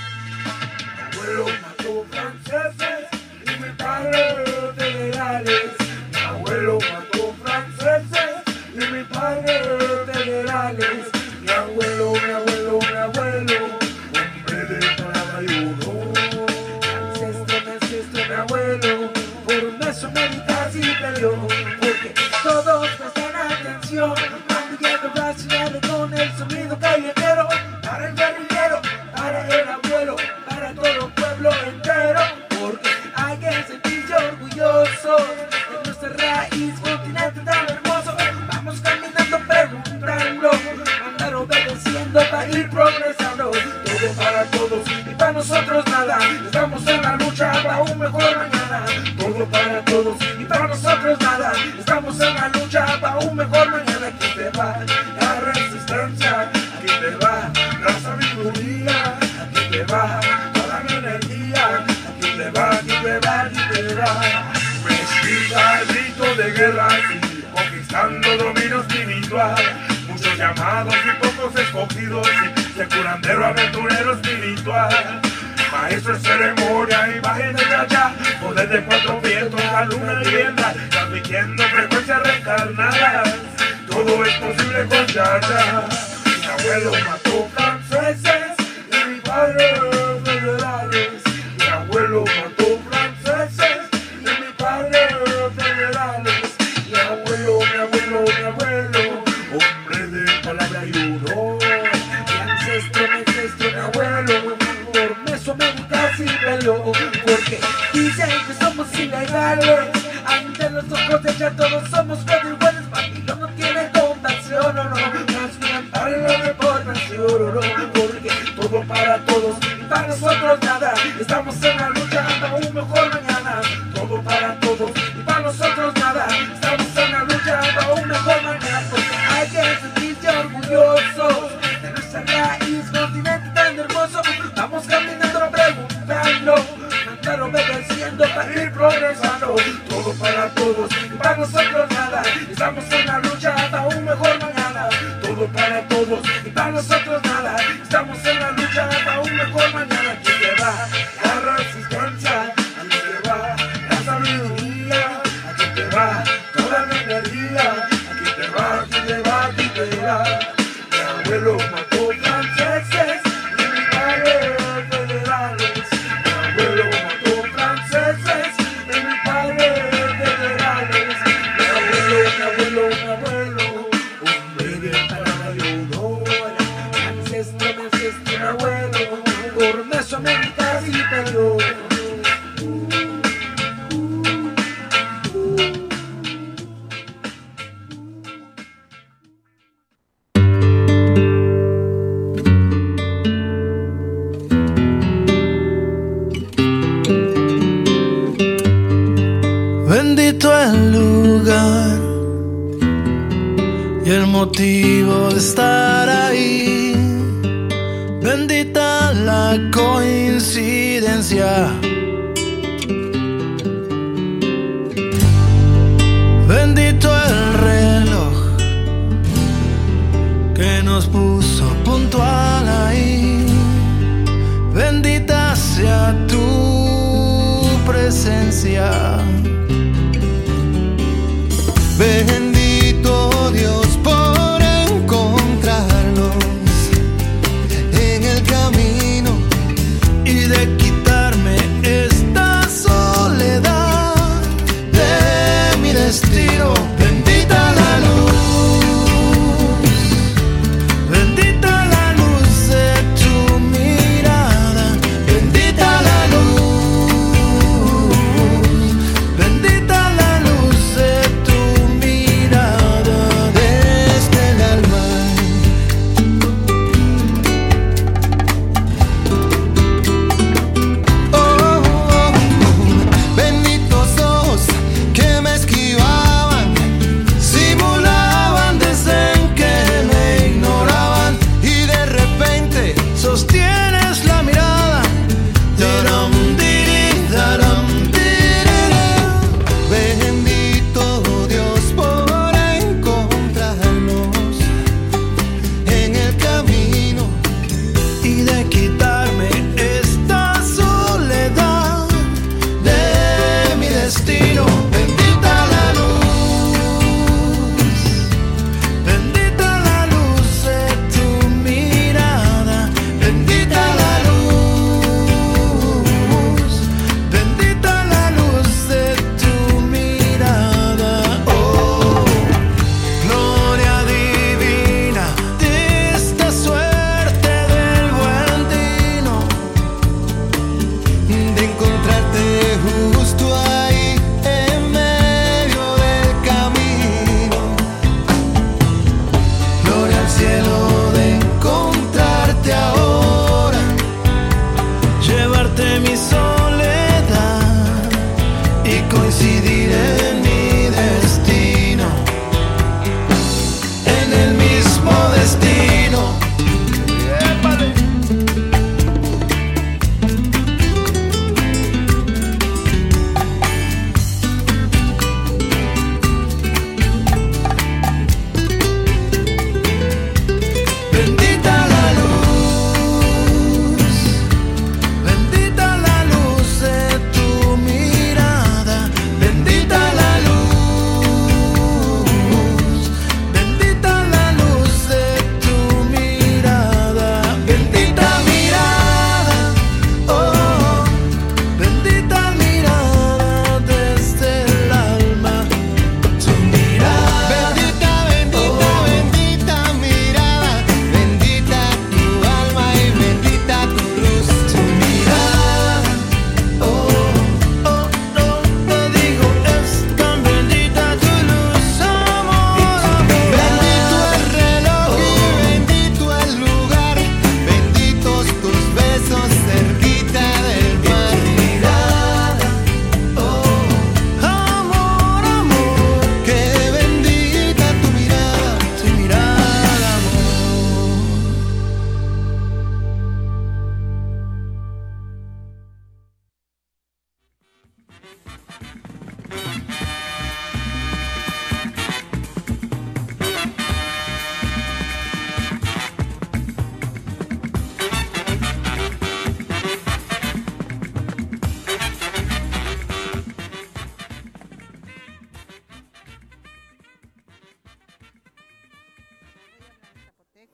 Mi abuelo mató franceses y mi padre federales. Mi abuelo mató franceses y mi padre federales. Mi abuelo, mi abuelo, mi abuelo, hombre de palabra y uno. Mi ancestro, mi abuelo, por Mesoamérica sí peleó, porque todos prestan atención, mantuviendo relacionado con el sonido callejero, para el guerrillero, para el abuelo, para todo el pueblo entero, porque hay que sentirse orgullosos de nuestra raíz, continente tan hermoso. Vamos caminando preguntando, andar obedeciendo para ir progresando. Todo para todos y para nosotros nada, estamos en la lucha para un mejor mañana. Todo para todos y para nosotros nada, estamos en la lucha para un mejor mañana. Aquí te va la resistencia, aquí te va la sabiduría, aquí te va toda mi energía, aquí te va, aquí te va, aquí te va. Mezcla el grito de guerra, sí, conquistando dominio espiritual. Muchos llamados y pocos escogidos, sí, de curandero aventurero espiritual. Maestro de ceremonia, imagen de allá, poder de cuatro vientos, la luna vivienda, transmitiendo frecuencias reencarnadas. Todo es posible con Yaya. Mi abuelo mató franceses y mi padre federales. Mi abuelo mató franceses y mi padre federales. Mi abuelo, mi abuelo, mi abuelo, hombre de palabra y uno. Mi ancestro, mi abuelo, por Mesoamérica sí peleó, porque dicen que somos ilegales. Ante los ojos de ella todos somos iguales. Babilón no tiene compasión, no, no, más bien para la deportación, no, porque todo para todos y para nosotros nada, estamos en la lucha para un mejor mañana. Todo para todos y para nosotros nada, estamos en la lucha para un mejor mañana, porque hay que sentirse orgullosos de nuestra raíz, continente tan hermoso. Vamos caminando preguntando, andar obedeciendo para ir progresando. Todo para todos y para nosotros nada, estamos en la lucha para un mejor mañana. Todo para todos y para nosotros nada, estamos en la lucha para un mejor mañana. Aquí te va la resistencia, aquí te va la sabiduría, aquí te va toda mi energía, aquí te va, aquí te va, aquí te va. Mi abuelo mató franceses y mi padre federales. Mi abuelo mató franceses y mi padre federales. Mi abuelo, mi abuelo, hombre de palabra y honor. Mi ancestro, mi abuelo, por Mesoamérica sí peleó. Bendito el lugar y el motivo de estar ahí. Bendita la coincidencia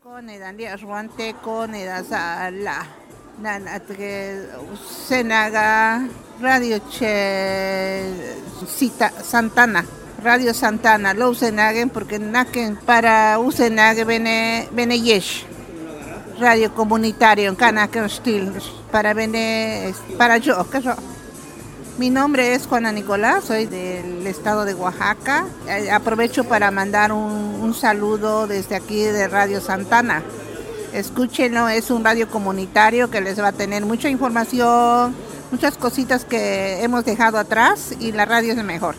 Neda Ruante Neda Sala Nanatke Senaga Radio Santana Radio Santana lo usenagen porque naken para usenage bene yesh radio comunitario en Canacan Steel para yo. Mi nombre es Juana Nicolás, soy del estado de Oaxaca. Aprovecho para mandar un saludo desde aquí de Radio Santana. Escúchenlo, es un radio comunitario que les va a tener mucha información, muchas cositas que hemos dejado atrás y la radio es mejor.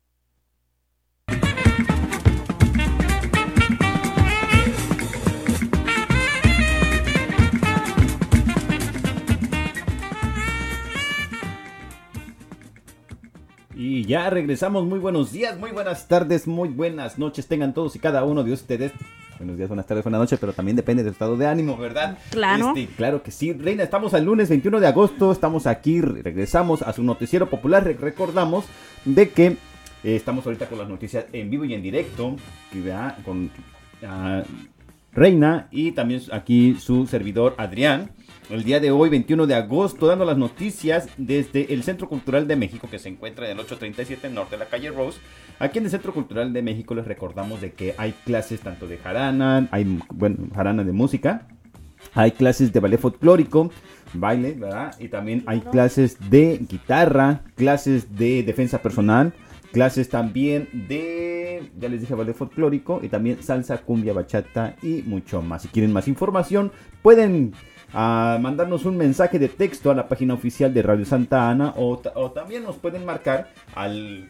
Y ya regresamos. Muy buenos días, muy buenas tardes, muy buenas noches tengan todos y cada uno de ustedes. Buenos días, buenas tardes, buenas noches, pero también depende del estado de ánimo, ¿verdad? Claro. Claro que sí. Reina, estamos al lunes 21 de agosto, estamos aquí, regresamos a su noticiero popular. Recordamos de que estamos ahorita con las noticias en vivo y en directo, con Reina y también aquí su servidor Adrián. El día de hoy, 21 de agosto, dando las noticias desde el Centro Cultural de México, que se encuentra en el 837 norte de la calle Rose. Aquí en el Centro Cultural de México les recordamos de que hay clases tanto de jarana, jarana de música, hay clases de ballet folclórico, baile, ¿verdad? Y también hay clases de guitarra, clases de defensa personal, clases también de, ya les dije, ballet folclórico y también salsa, cumbia, bachata y mucho más. Si quieren más información, pueden mandarnos un mensaje de texto a la página oficial de Radio Santa Ana o también nos pueden marcar al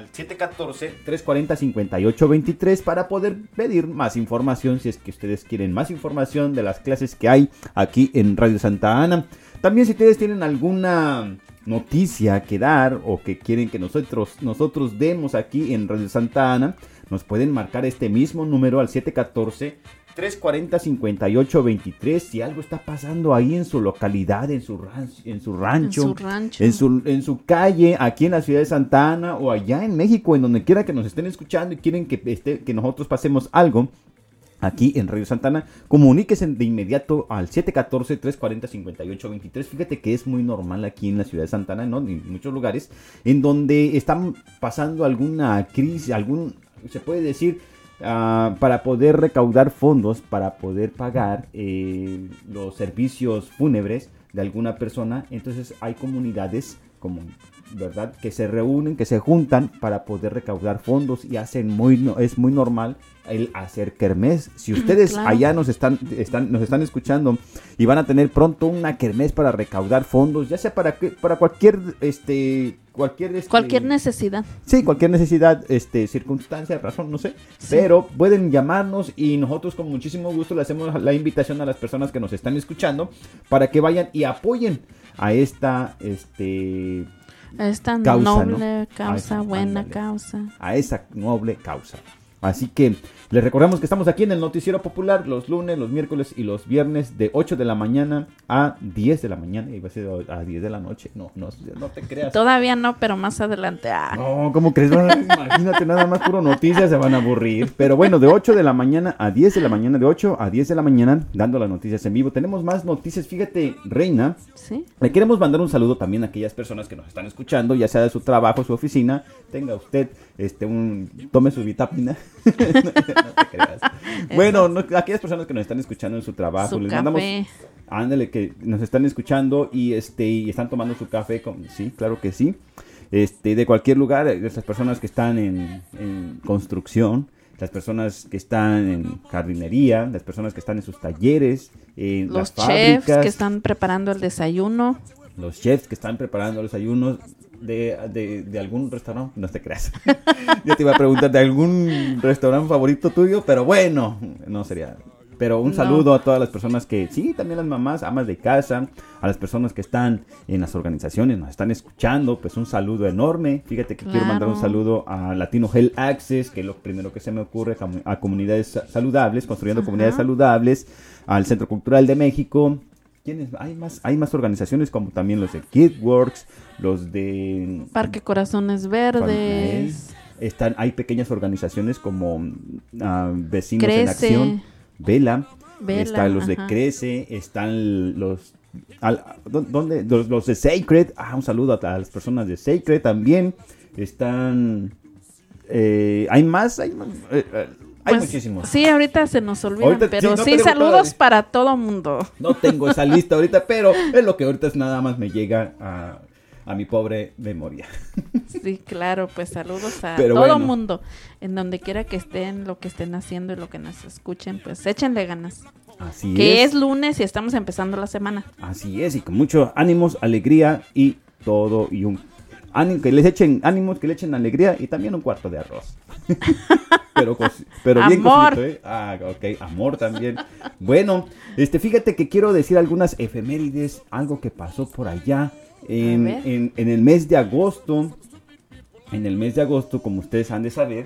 714-340-5823 para poder pedir más información si es que ustedes quieren más información de las clases que hay aquí en Radio Santa Ana. También si ustedes tienen alguna noticia que dar o que quieren que nosotros demos aquí en Radio Santa Ana, nos pueden marcar este mismo número al 714-340-5823 si algo está pasando ahí en su localidad, en su rancho, en su calle, aquí en la ciudad de Santa Ana o allá en México, en donde quiera que nos estén escuchando y quieren que nosotros pasemos algo aquí en Radio Santana, comuníquese de inmediato al 714-340-5823. Fíjate que es muy normal aquí en la ciudad de Santana, ¿no? En muchos lugares en donde están pasando alguna crisis, se puede decir, para poder recaudar fondos, para poder pagar los servicios fúnebres de alguna persona. Entonces hay comunidades como, ¿verdad?, que se reúnen, que se juntan para poder recaudar fondos y es muy normal el hacer kermés. Si ustedes claro, allá nos están escuchando y van a tener pronto una kermés para recaudar fondos, ya sea para cualquier necesidad. Sí, cualquier necesidad, circunstancia, razón, no sé. Sí. Pero pueden llamarnos y nosotros con muchísimo gusto le hacemos la invitación a las personas que nos están escuchando para que vayan y apoyen a esta causa, noble, ¿no?, causa, buena causa. A esa noble causa. Así que les recordamos que estamos aquí en el Noticiero Popular los lunes, los miércoles y los viernes de 8 de la mañana a 10 de la mañana. Iba a ser a 10 de la noche. No te creas. Todavía no, pero más adelante. No, ¿cómo crees? Imagínate, nada más puro noticias, se van a aburrir. Pero bueno, de 8 de la mañana a 10 de la mañana, de 8 a 10 de la mañana, dando las noticias en vivo. Tenemos más noticias. Fíjate, Reina. ¿Sí? Le queremos mandar un saludo también a aquellas personas que nos están escuchando, ya sea de su trabajo, su oficina. Tenga usted tome su vitamina. No te creas. Bueno, aquellas personas que nos están escuchando en su trabajo, les mandamos, ándale, que nos están escuchando y están tomando su café, sí, claro que sí, de cualquier lugar, esas personas que están en construcción, las personas que están en jardinería, las personas que están en sus talleres, en los las fábricas, chefs que están preparando el desayuno, los chefs que están preparando los desayunos de algún restaurante, no te creas. Yo te iba a preguntar de algún restaurante favorito tuyo, pero bueno, no sería. Pero un saludo a todas las personas que, sí, también las mamás, amas de casa, a las personas que están en las organizaciones, nos están escuchando, pues un saludo enorme. Fíjate que quiero mandar un saludo a Latino Health Access, que es lo primero que se me ocurre, a comunidades saludables, construyendo comunidades saludables, al Centro Cultural de México. Hay más organizaciones como también los de KidWorks, los de Parque Corazones Verdes. Hay pequeñas organizaciones como Vecinos en Acción, Vela, Vela, están los de ajá. Crece, están los de Sacred. Un saludo a las personas de Sacred también. Están hay más, hay Pues, muchísimos. Sí, ahorita se nos olvidan, Ahorita, pero no sí, tengo saludos todavía. para todo mundo. No tengo esa lista ahorita, pero es lo que ahorita es nada más me llega a mi pobre memoria. Sí, claro, pues saludos a Pero todo bueno. mundo, en donde quiera que estén, lo que estén haciendo y lo que nos escuchen, pues échenle ganas. Así Que es. es lunes y estamos empezando la semana. Así es, y con mucho ánimos, alegría y todo, y un ánimo, que les echen ánimos, que le echen alegría y también un cuarto de arroz. pero bien Amor. cocidito, ¿eh? Ok, amor también. Bueno, fíjate que quiero decir algunas efemérides, algo que pasó por allá en el mes de agosto. En el mes de agosto, como ustedes han de saber,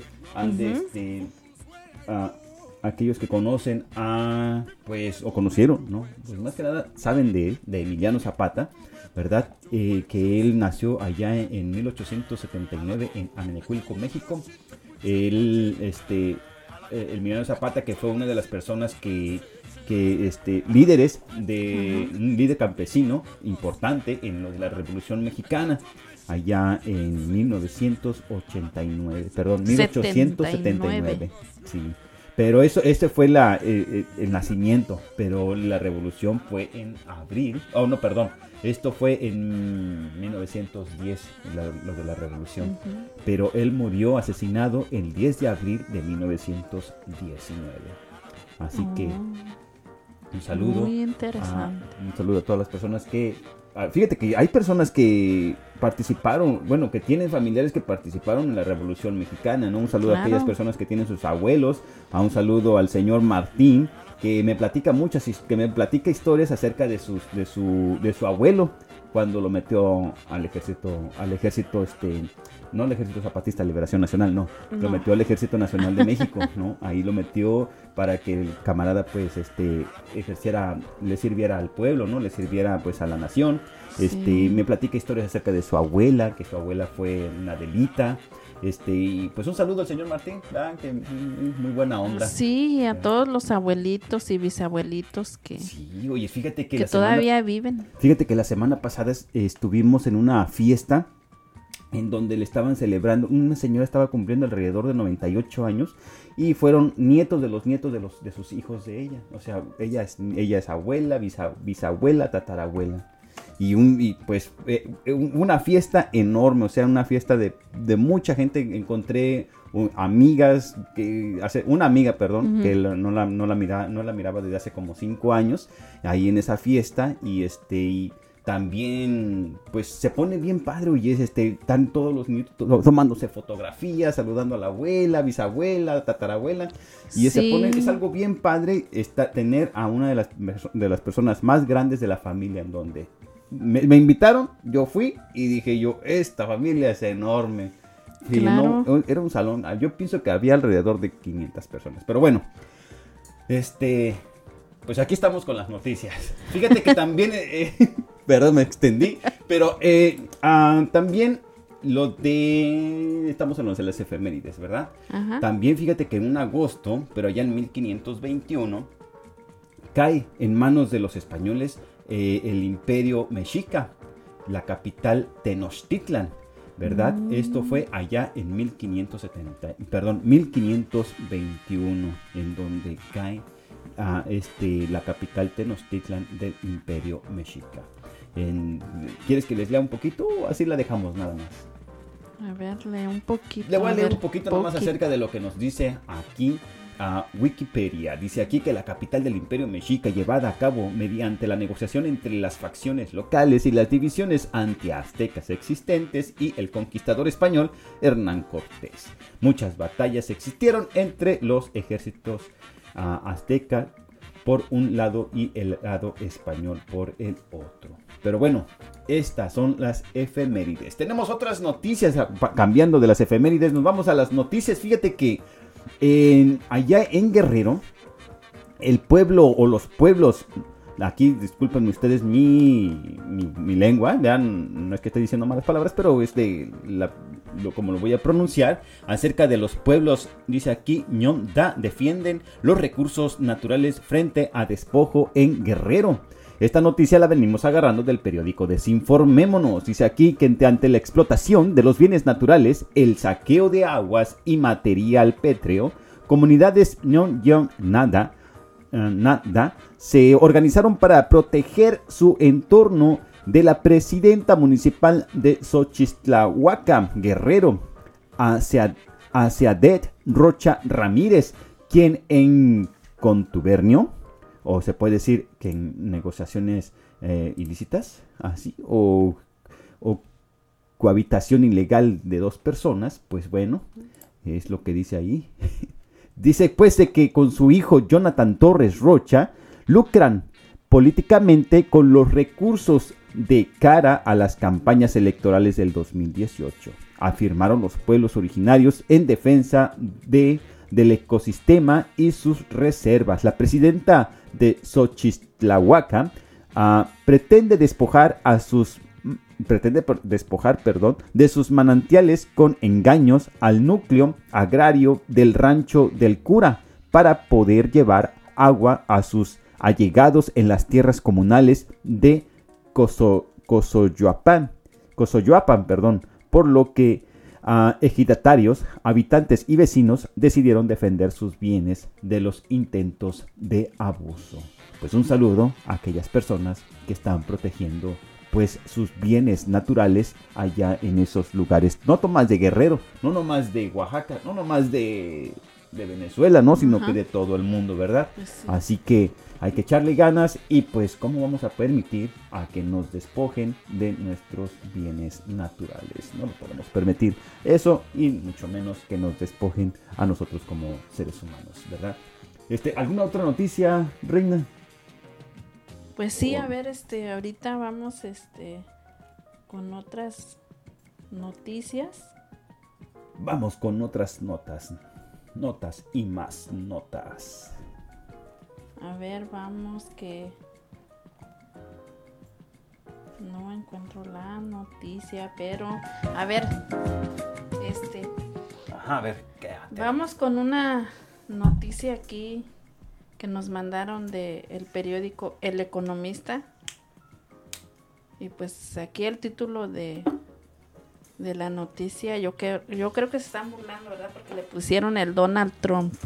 aquellos que conocen o conocieron, ¿no? Pues más que nada saben de él, de Emiliano Zapata, ¿verdad? Que él nació allá en 1879 en Amenecuilco, México. Él, Emiliano Zapata, que fue una de las personas líderes de un líder campesino importante en lo de la Revolución Mexicana, allá en 1879. Sí. Pero ese fue el nacimiento, pero la revolución fue en abril. Esto fue en 1910, lo de la revolución. Pero él murió asesinado el 10 de abril de 1919. Así que un saludo. Muy interesante. Un saludo a todas las personas que... Fíjate que hay personas que participaron, bueno, que tienen familiares que participaron en la Revolución Mexicana, ¿no? Un saludo a aquellas personas que tienen sus abuelos, un saludo al señor Martín, que me platica historias acerca de su abuelo, cuando lo metió al ejército, no al Ejército Zapatista de Liberación Nacional, no, lo metió al Ejército Nacional de México, ¿no? Ahí lo metió para que el camarada, pues, le sirviera al pueblo, ¿no? Le sirviera, pues, a la nación. Sí. Me platica historias acerca de su abuela, que su abuela fue una Adelita. Y pues un saludo al señor Martín, ¿verdad? Que muy buena onda. Sí, a todos los abuelitos y bisabuelitos que, sí, oye, fíjate que todavía viven. Fíjate que la semana pasada estuvimos en una fiesta en donde le estaban celebrando, una señora estaba cumpliendo alrededor de 98 años y fueron nietos de los nietos de sus hijos de ella. O sea, ella es abuela, bisabuela, tatarabuela. Y una fiesta enorme, o sea, una fiesta de mucha gente. Encontré amigas, una amiga, perdón, que no la miraba desde hace como 5 años, ahí en esa fiesta, y también, pues, se pone bien padre, y están todos los niños tomándose fotografías, saludando a la abuela, bisabuela, tatarabuela, y es algo bien padre tener a una de las personas más grandes de la familia, en donde me invitaron, yo fui, y dije yo, esta familia es enorme. Sí, claro. No, era un salón, yo pienso que había alrededor de 500 personas, pero bueno, pues aquí estamos con las noticias. Fíjate que también, perdón, me extendí, pero también estamos en los de las efemérides, ¿verdad? Ajá. También fíjate que en agosto, pero ya en 1521, cae en manos de los españoles el imperio mexica, la capital Tenochtitlan, ¿verdad? Esto fue allá en 1521, en donde cae la capital Tenochtitlan del imperio mexica. ¿Quieres que les lea un poquito o así la dejamos nada más? A ver, lee un poquito. Le voy a leer un poquito nomás acerca de lo que nos dice aquí Wikipedia. Dice aquí que la capital del imperio mexica, llevada a cabo mediante la negociación entre las facciones locales y las divisiones anti-aztecas existentes y el conquistador español Hernán Cortés. Muchas batallas existieron entre los ejércitos azteca por un lado y el lado español por el otro. Pero bueno, estas son las efemérides. Tenemos otras noticias, cambiando de las efemérides, nos vamos a las noticias. Fíjate que allá en Guerrero, el pueblo o los pueblos aquí discúlpenme ustedes mi lengua, vean, no es que esté diciendo malas palabras, pero es de como lo voy a pronunciar, acerca de los pueblos, dice aquí, Ñom Da defienden los recursos naturales frente a despojo en Guerrero. Esta noticia la venimos agarrando del periódico Desinformémonos. Dice aquí que ante la explotación de los bienes naturales, el saqueo de aguas y material pétreo, comunidades Ñom Nada se organizaron para proteger su entorno de la presidenta municipal de Xochitlahuaca, Guerrero, Aciadet Rocha Ramírez, quien en contubernio, o se puede decir que en negociaciones ilícitas, así, o cohabitación ilegal de dos personas, pues bueno, es lo que dice ahí. Dice pues de que con su hijo Jonathan Torres Rocha lucran políticamente con los recursos de cara a las campañas electorales del 2018, afirmaron los pueblos originarios en defensa del ecosistema y sus reservas. La presidenta de Xochitlahuaca pretende despojar de sus manantiales con engaños al núcleo agrario del rancho del cura para poder llevar agua a sus allegados en las tierras comunales de Cosoyoapan, por lo que ejidatarios, habitantes y vecinos decidieron defender sus bienes de los intentos de abuso. Pues un saludo a aquellas personas que están protegiendo pues sus bienes naturales allá en esos lugares, no nomás de Guerrero, no nomás de Oaxaca, no nomás de Venezuela, ¿no? Sino que de todo el mundo, ¿verdad? Pues sí. Así que hay que echarle ganas y pues ¿cómo vamos a permitir a que nos despojen de nuestros bienes naturales? No lo podemos permitir eso y mucho menos que nos despojen a nosotros como seres humanos, ¿verdad? ¿Alguna otra noticia, Reina? Pues sí, a ver, ahorita vamos con otras noticias. Vamos con otras notas y más notas. A ver, vamos que no encuentro la noticia, pero a ver, Ajá, a ver, quédate. Vamos con una noticia aquí que nos mandaron de el periódico El Economista. Y pues aquí el título de la noticia, yo creo que se están burlando, ¿verdad? Porque le pusieron el Donald Trump.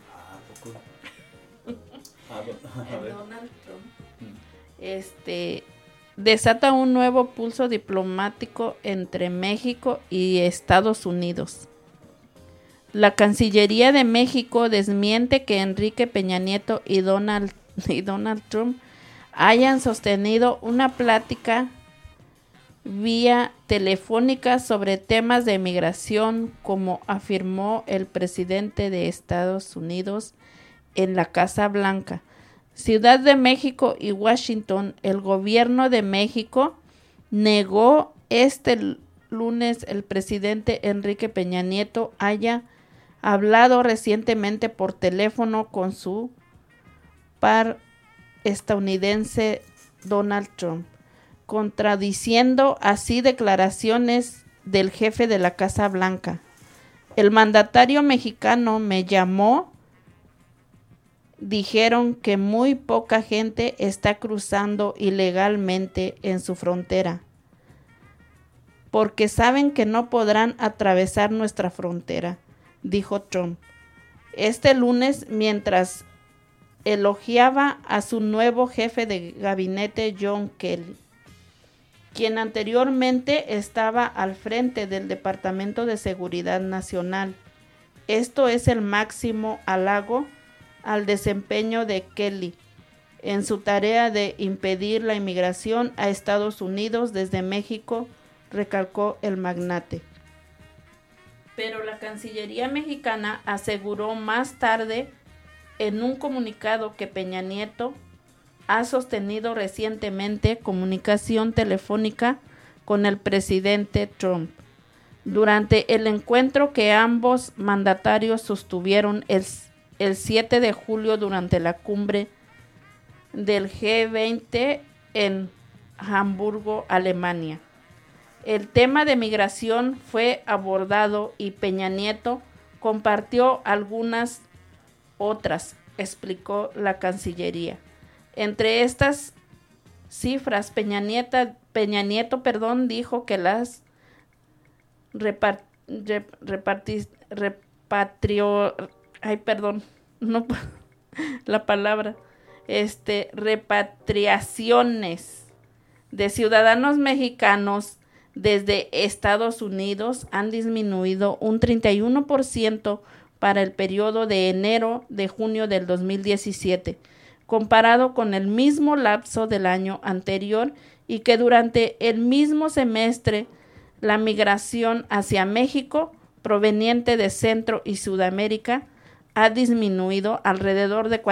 Donald Trump. Desata un nuevo pulso diplomático entre México y Estados Unidos. La Cancillería de México desmiente que Enrique Peña Nieto y Donald Trump hayan sostenido una plática vía telefónica sobre temas de migración, como afirmó el presidente de Estados Unidos en la Casa Blanca. Ciudad de México y Washington, el gobierno de México negó este lunes el presidente Enrique Peña Nieto haya hablado recientemente por teléfono con su par estadounidense Donald Trump, contradiciendo así declaraciones del jefe de la Casa Blanca. El mandatario mexicano me llamó. Dijeron que muy poca gente está cruzando ilegalmente en su frontera, porque saben que no podrán atravesar nuestra frontera, dijo Trump este lunes mientras elogiaba a su nuevo jefe de gabinete John Kelly, quien anteriormente estaba al frente del Departamento de Seguridad Nacional. Esto es el máximo halago al desempeño de Kelly en su tarea de impedir la inmigración a Estados Unidos desde México, recalcó el magnate. Pero la Cancillería mexicana aseguró más tarde en un comunicado que Peña Nieto ha sostenido recientemente comunicación telefónica con el presidente Trump. Durante el encuentro que ambos mandatarios sostuvieron el 7 de julio durante la cumbre del G20 en Hamburgo, Alemania. El tema de migración fue abordado y Peña Nieto compartió algunas otras, explicó la Cancillería. Entre estas cifras, Peña Nieto, dijo que las repatriaciones de ciudadanos mexicanos desde Estados Unidos han disminuido un 31% para el periodo de enero de junio del 2017, comparado con el mismo lapso del año anterior, y que durante el mismo semestre la migración hacia México proveniente de Centro y Sudamérica ha disminuido alrededor de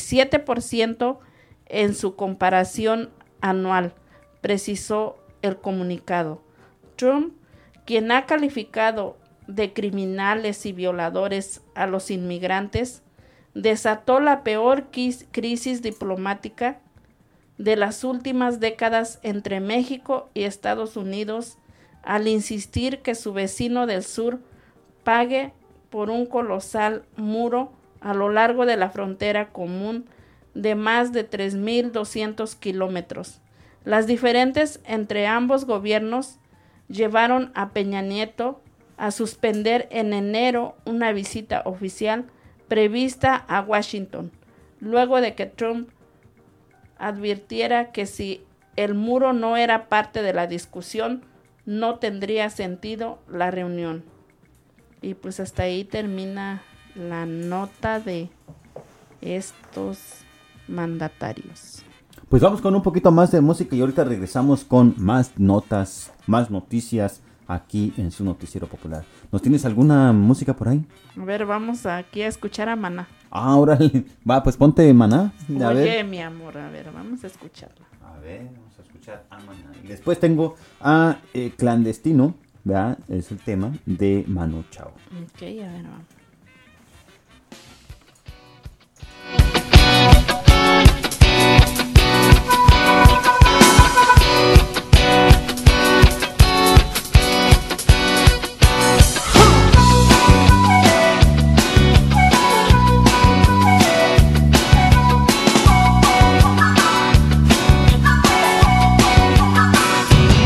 47% en su comparación anual, precisó el comunicado. Trump, quien ha calificado de criminales y violadores a los inmigrantes, desató la peor crisis diplomática de las últimas décadas entre México y Estados Unidos al insistir que su vecino del sur pague por un colosal muro a lo largo de la frontera común de más de 3.200 kilómetros. Las diferencias entre ambos gobiernos llevaron a Peña Nieto a suspender en enero una visita oficial prevista a Washington, luego de que Trump advirtiera que si el muro no era parte de la discusión, no tendría sentido la reunión. Y pues hasta ahí termina la nota de estos mandatarios. Pues vamos con un poquito más de música y ahorita regresamos con más notas, más noticias aquí en su noticiero popular. ¿Nos tienes alguna música por ahí? A ver, vamos aquí a escuchar a Maná. Ah, órale. Va, pues ponte Maná. Oye, mi amor, a ver, vamos a escucharla. A ver, vamos a escuchar a Maná. Y después tengo a Clandestino, ¿verdad? Es el tema de Manu Chao. Ok, a ver, vamos.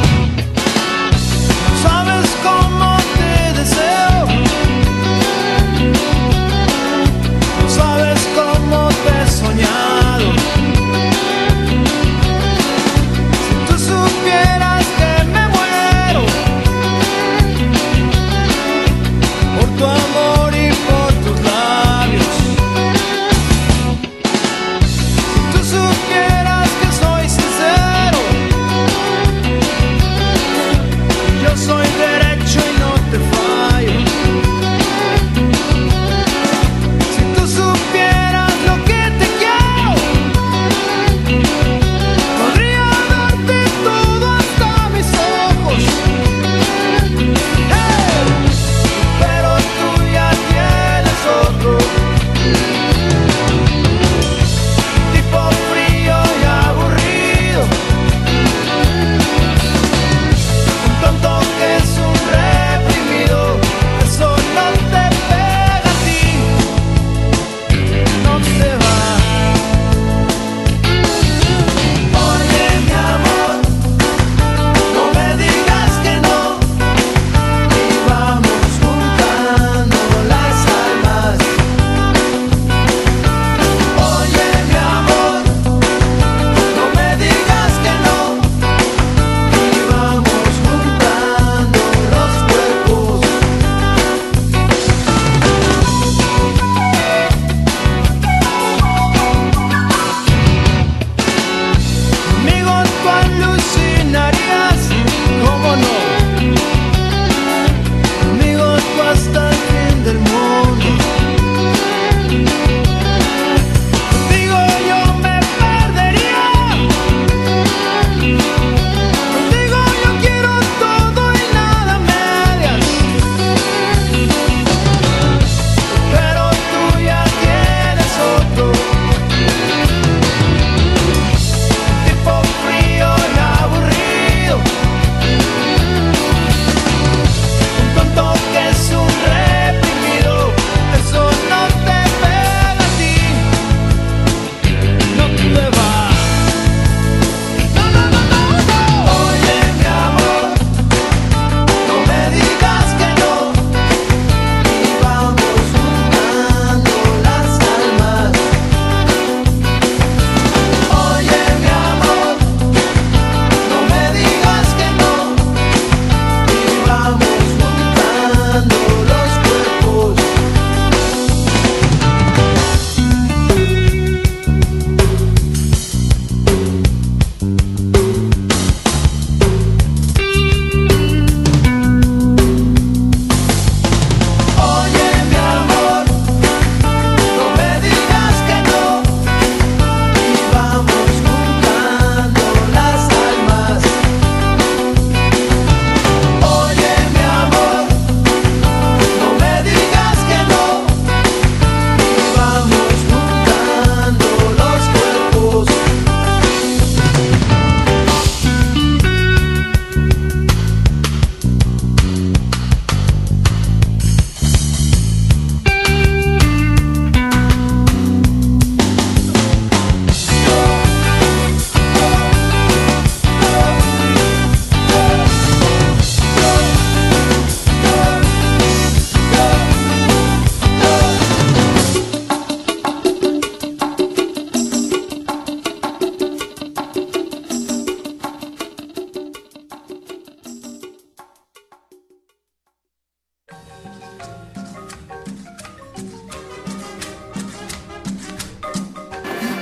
Sabes cómo te deseo.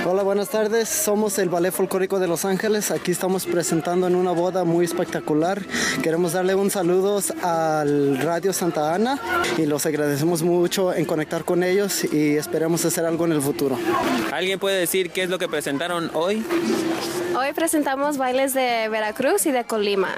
Hola, buenas tardes. Somos el Ballet Folclórico de Los Ángeles. Aquí estamos presentando en una boda muy espectacular. Queremos darle un saludo al Radio Santa Ana y los agradecemos mucho en conectar con ellos y esperamos hacer algo en el futuro. ¿Alguien puede decir qué es lo que presentaron hoy? Hoy presentamos bailes de Veracruz y de Colima.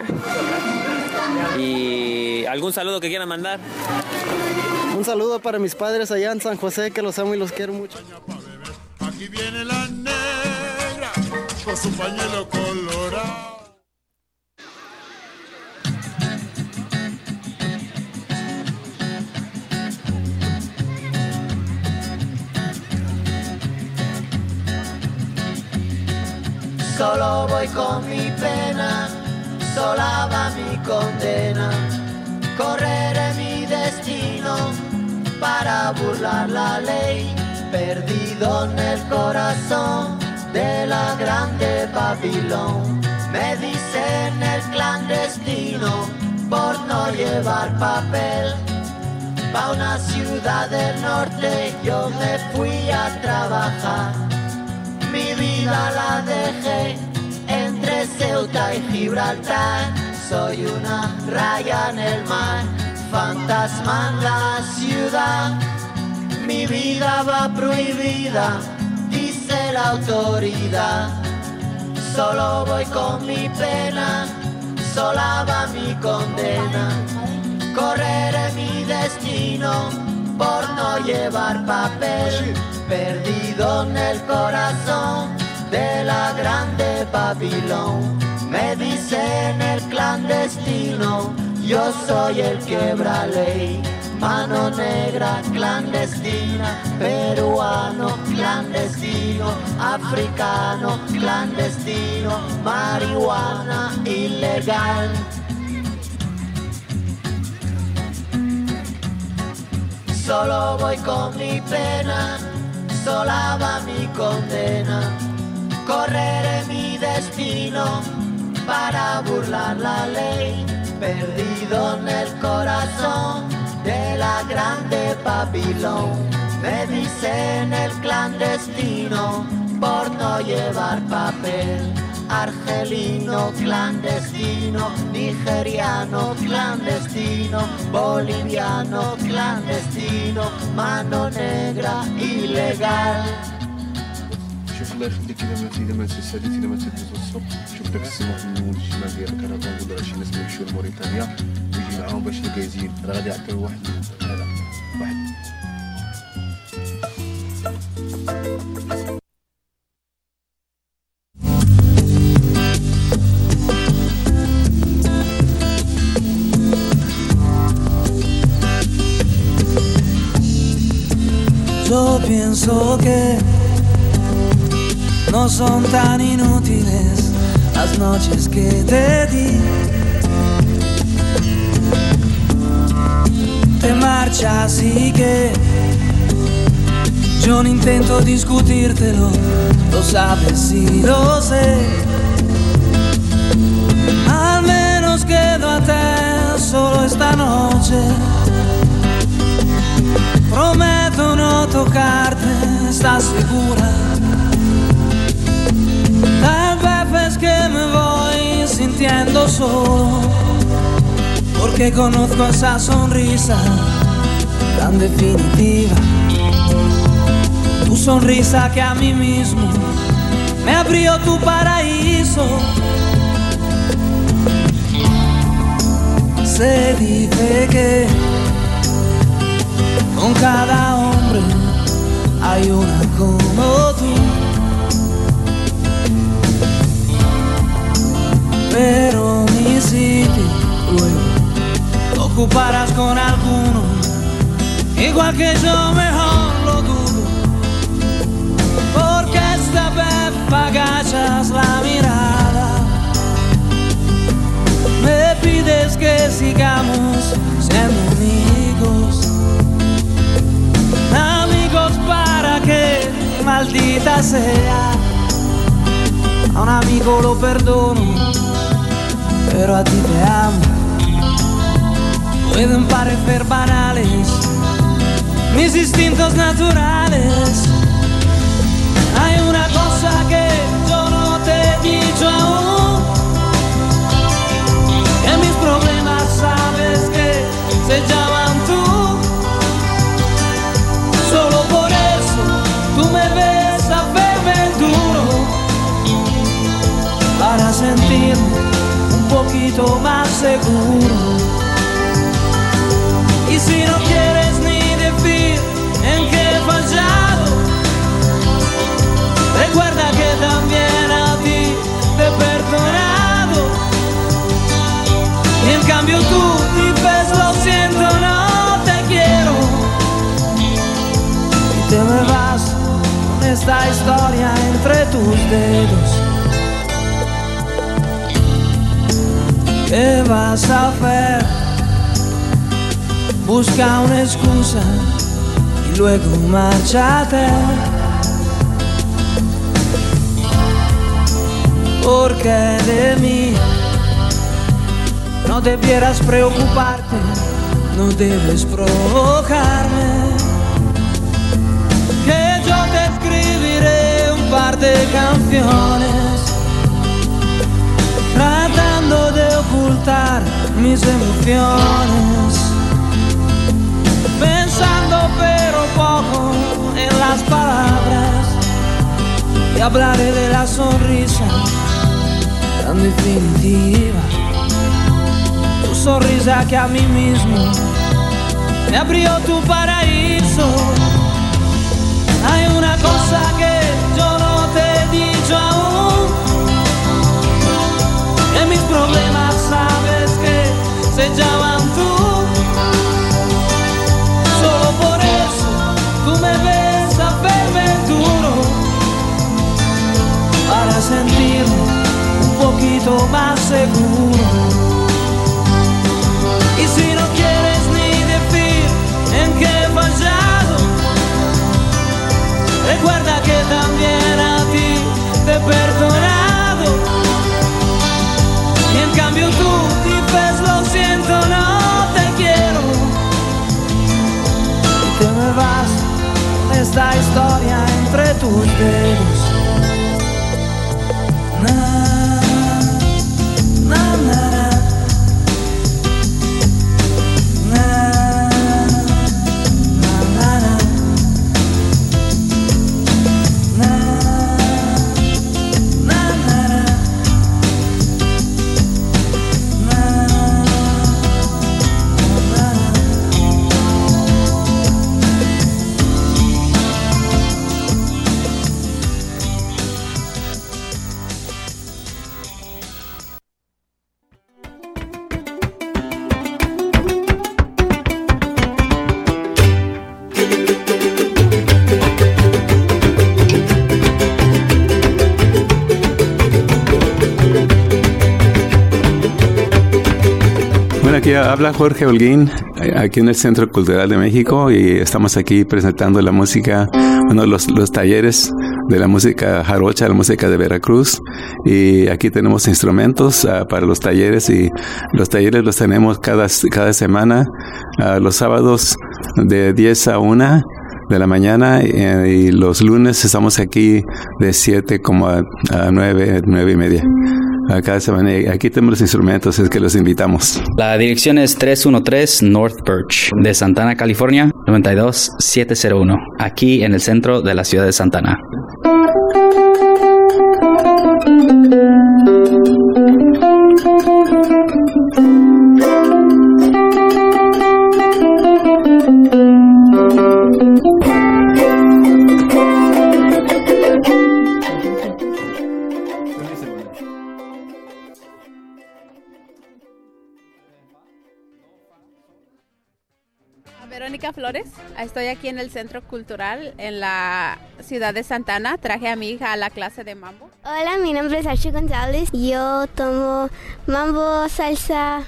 ¿Y algún saludo que quieran mandar? Un saludo para mis padres allá en San José, que los amo y los quiero mucho. Aquí viene la negra con su pañuelo colorado. Solo voy con mi pena, sola va mi condena. Correré mi destino para burlar la ley. Perdido en el corazón de la grande Babilón. Me dicen el clandestino por no llevar papel. Pa' una ciudad del norte yo me fui a trabajar. Mi vida la dejé entre Ceuta y Gibraltar. Soy una raya en el mar, fantasma en la ciudad. Mi vida va prohibida, dice la autoridad. Solo voy con mi pena, sola va mi condena. Correré mi destino por no llevar papel. Perdido en el corazón de la grande Babilón. Me dicen el clandestino, yo soy el quebra ley. Mano negra clandestina, peruano clandestino, africano clandestino, marihuana ilegal. Solo voy con mi pena, sola va mi condena. Correré mi destino para burlar la ley. Perdido en el corazón de la grande Babilón. Me dicen el clandestino por no llevar papel. Argelino clandestino, nigeriano clandestino, boliviano clandestino, mano negra ilegal. شوف الله يخليك اذا ما اذا ما تساليت اذا ما تدوز الصبح شوف داك السماح من الشمال ديال الكرفان ولا شي ناس يمشيو لموريتانيا ويجي معاهم باش الكايزين راه غادي يعطيو واحد هذا واحد. Yo pienso que no son tan inútiles las noches que te di. Te marchas y que yo no intento discutírtelo, lo sabes y lo sé. Al menos quedo a te solo esta noche. Prometo no tocarte, ¿estás segura? Tal vez es que me voy sintiendo solo, porque conozco esa sonrisa tan definitiva. Tu sonrisa que a mí mismo me abrió tu paraíso. Se dice que con cada hombre hay una como tú, pero mi sitio luego lo ocuparás con alguno, igual que yo mejor lo dudo, porque esta vez agachas la mirada, me pides que sigamos siendo amigos. Amigos para que, maldita sea, a un amigo lo perdono, pero a ti te amo. Pueden parecer banales mis instintos naturales. Hay una cosa problemas sabes que se llaman tú. Solo por eso tú me ves a verme duro, para sentirme un poquito más seguro. Y si no quieres ni decir en qué he fallado, recuerda que también a ti te he perdonado. Y en cambio tú dices lo siento, no te quiero, y te me vas con esta historia entre tus dedos. ¿Qué vas a hacer? Busca una excusa y luego márchate, porque de mí no debieras preocuparte, no debes provocarme, que yo te escribiré un par de canciones tratando de ocultar mis emociones, pensando pero poco en las palabras, y hablaré de la sonrisa tan definitiva, tu sonrisa que a mí mismo me abrió tu paraíso. Hay una cosa que yo no te he dicho aún, que mis problemas sabes que se llaman tú. Solo por eso tú me ves a verme duro, para sentirme un poquito más seguro. Y si no quieres ni decir en qué he fallado, recuerda que también a ti te he perdonado. Y en cambio tú dices lo siento, no te quiero, y te me vas con esta historia entre tus dedos. Aquí habla Jorge Holguín, aquí en el Centro Cultural de México, y estamos aquí presentando la música, bueno, los talleres de la música jarocha, la música de Veracruz, y aquí tenemos instrumentos para los talleres, y los talleres los tenemos cada semana, los sábados de 10 a 1 de la mañana, y los lunes estamos aquí de 7 como a 9 y media. Cada semana. Aquí tenemos los instrumentos, es que los invitamos. La dirección es 313 North Birch, de Santana, California, 92701, aquí en el centro de la ciudad de Santana. Verónica Flores, estoy aquí en el Centro Cultural en la ciudad de Santana. Traje a mi hija a la clase de mambo. Hola, mi nombre es Archie González. Yo tomo mambo, salsa.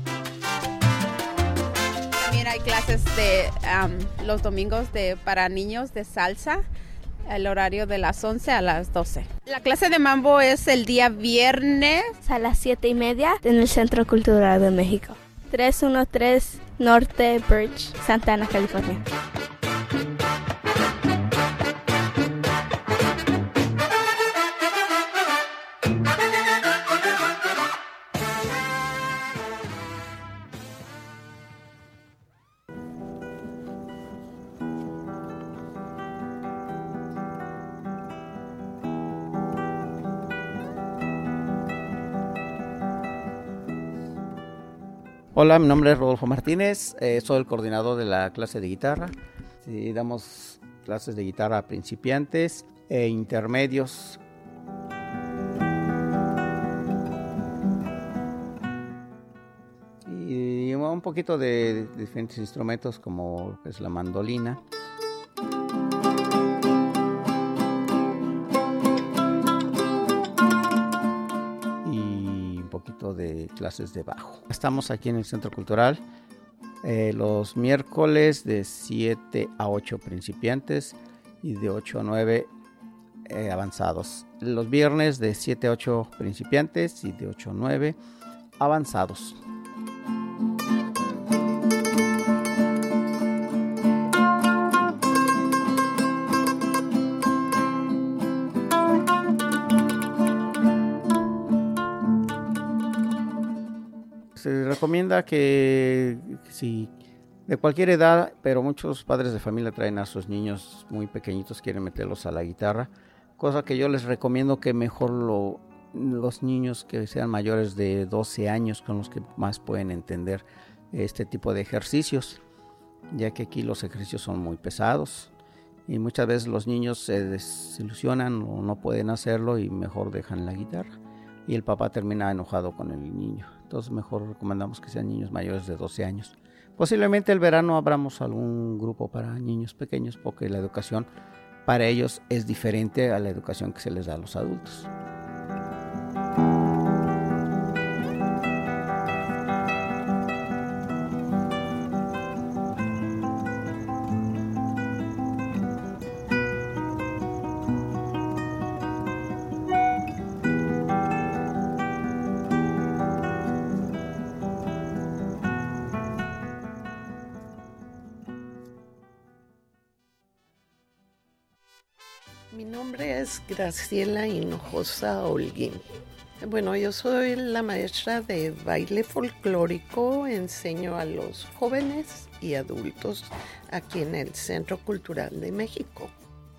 También hay clases de los domingos para niños de salsa, el horario de las 11 a las 12. La clase de mambo es el día viernes a las 7:30 en el Centro Cultural de México. 313 Norte Birch, Santana, California. Hola, mi nombre es Rodolfo Martínez, soy el coordinador de la clase de guitarra. Sí, damos clases de guitarra a principiantes e intermedios. Y un poquito de diferentes instrumentos como lo que es la mandolina. De clases de bajo. Estamos aquí en el Centro Cultural los miércoles de 7 a 8 principiantes y de 8 a 9 avanzados. Los viernes de 7 a 8 principiantes y de 8 a 9 avanzados. Se recomienda que si de cualquier edad, pero muchos padres de familia traen a sus niños muy pequeñitos, quieren meterlos a la guitarra, cosa que yo les recomiendo que mejor los niños que sean mayores de 12 años con los que más pueden entender este tipo de ejercicios, ya que aquí los ejercicios son muy pesados y muchas veces los niños se desilusionan o no pueden hacerlo y mejor dejan la guitarra y el papá termina enojado con el niño. Entonces mejor recomendamos que sean niños mayores de 12 años. Posiblemente el verano abramos algún grupo para niños pequeños porque la educación para ellos es diferente a la educación que se les da a los adultos. Mi nombre es Graciela Hinojosa Holguín. Bueno, yo soy la maestra de baile folclórico, enseño a los jóvenes y adultos aquí en el Centro Cultural de México.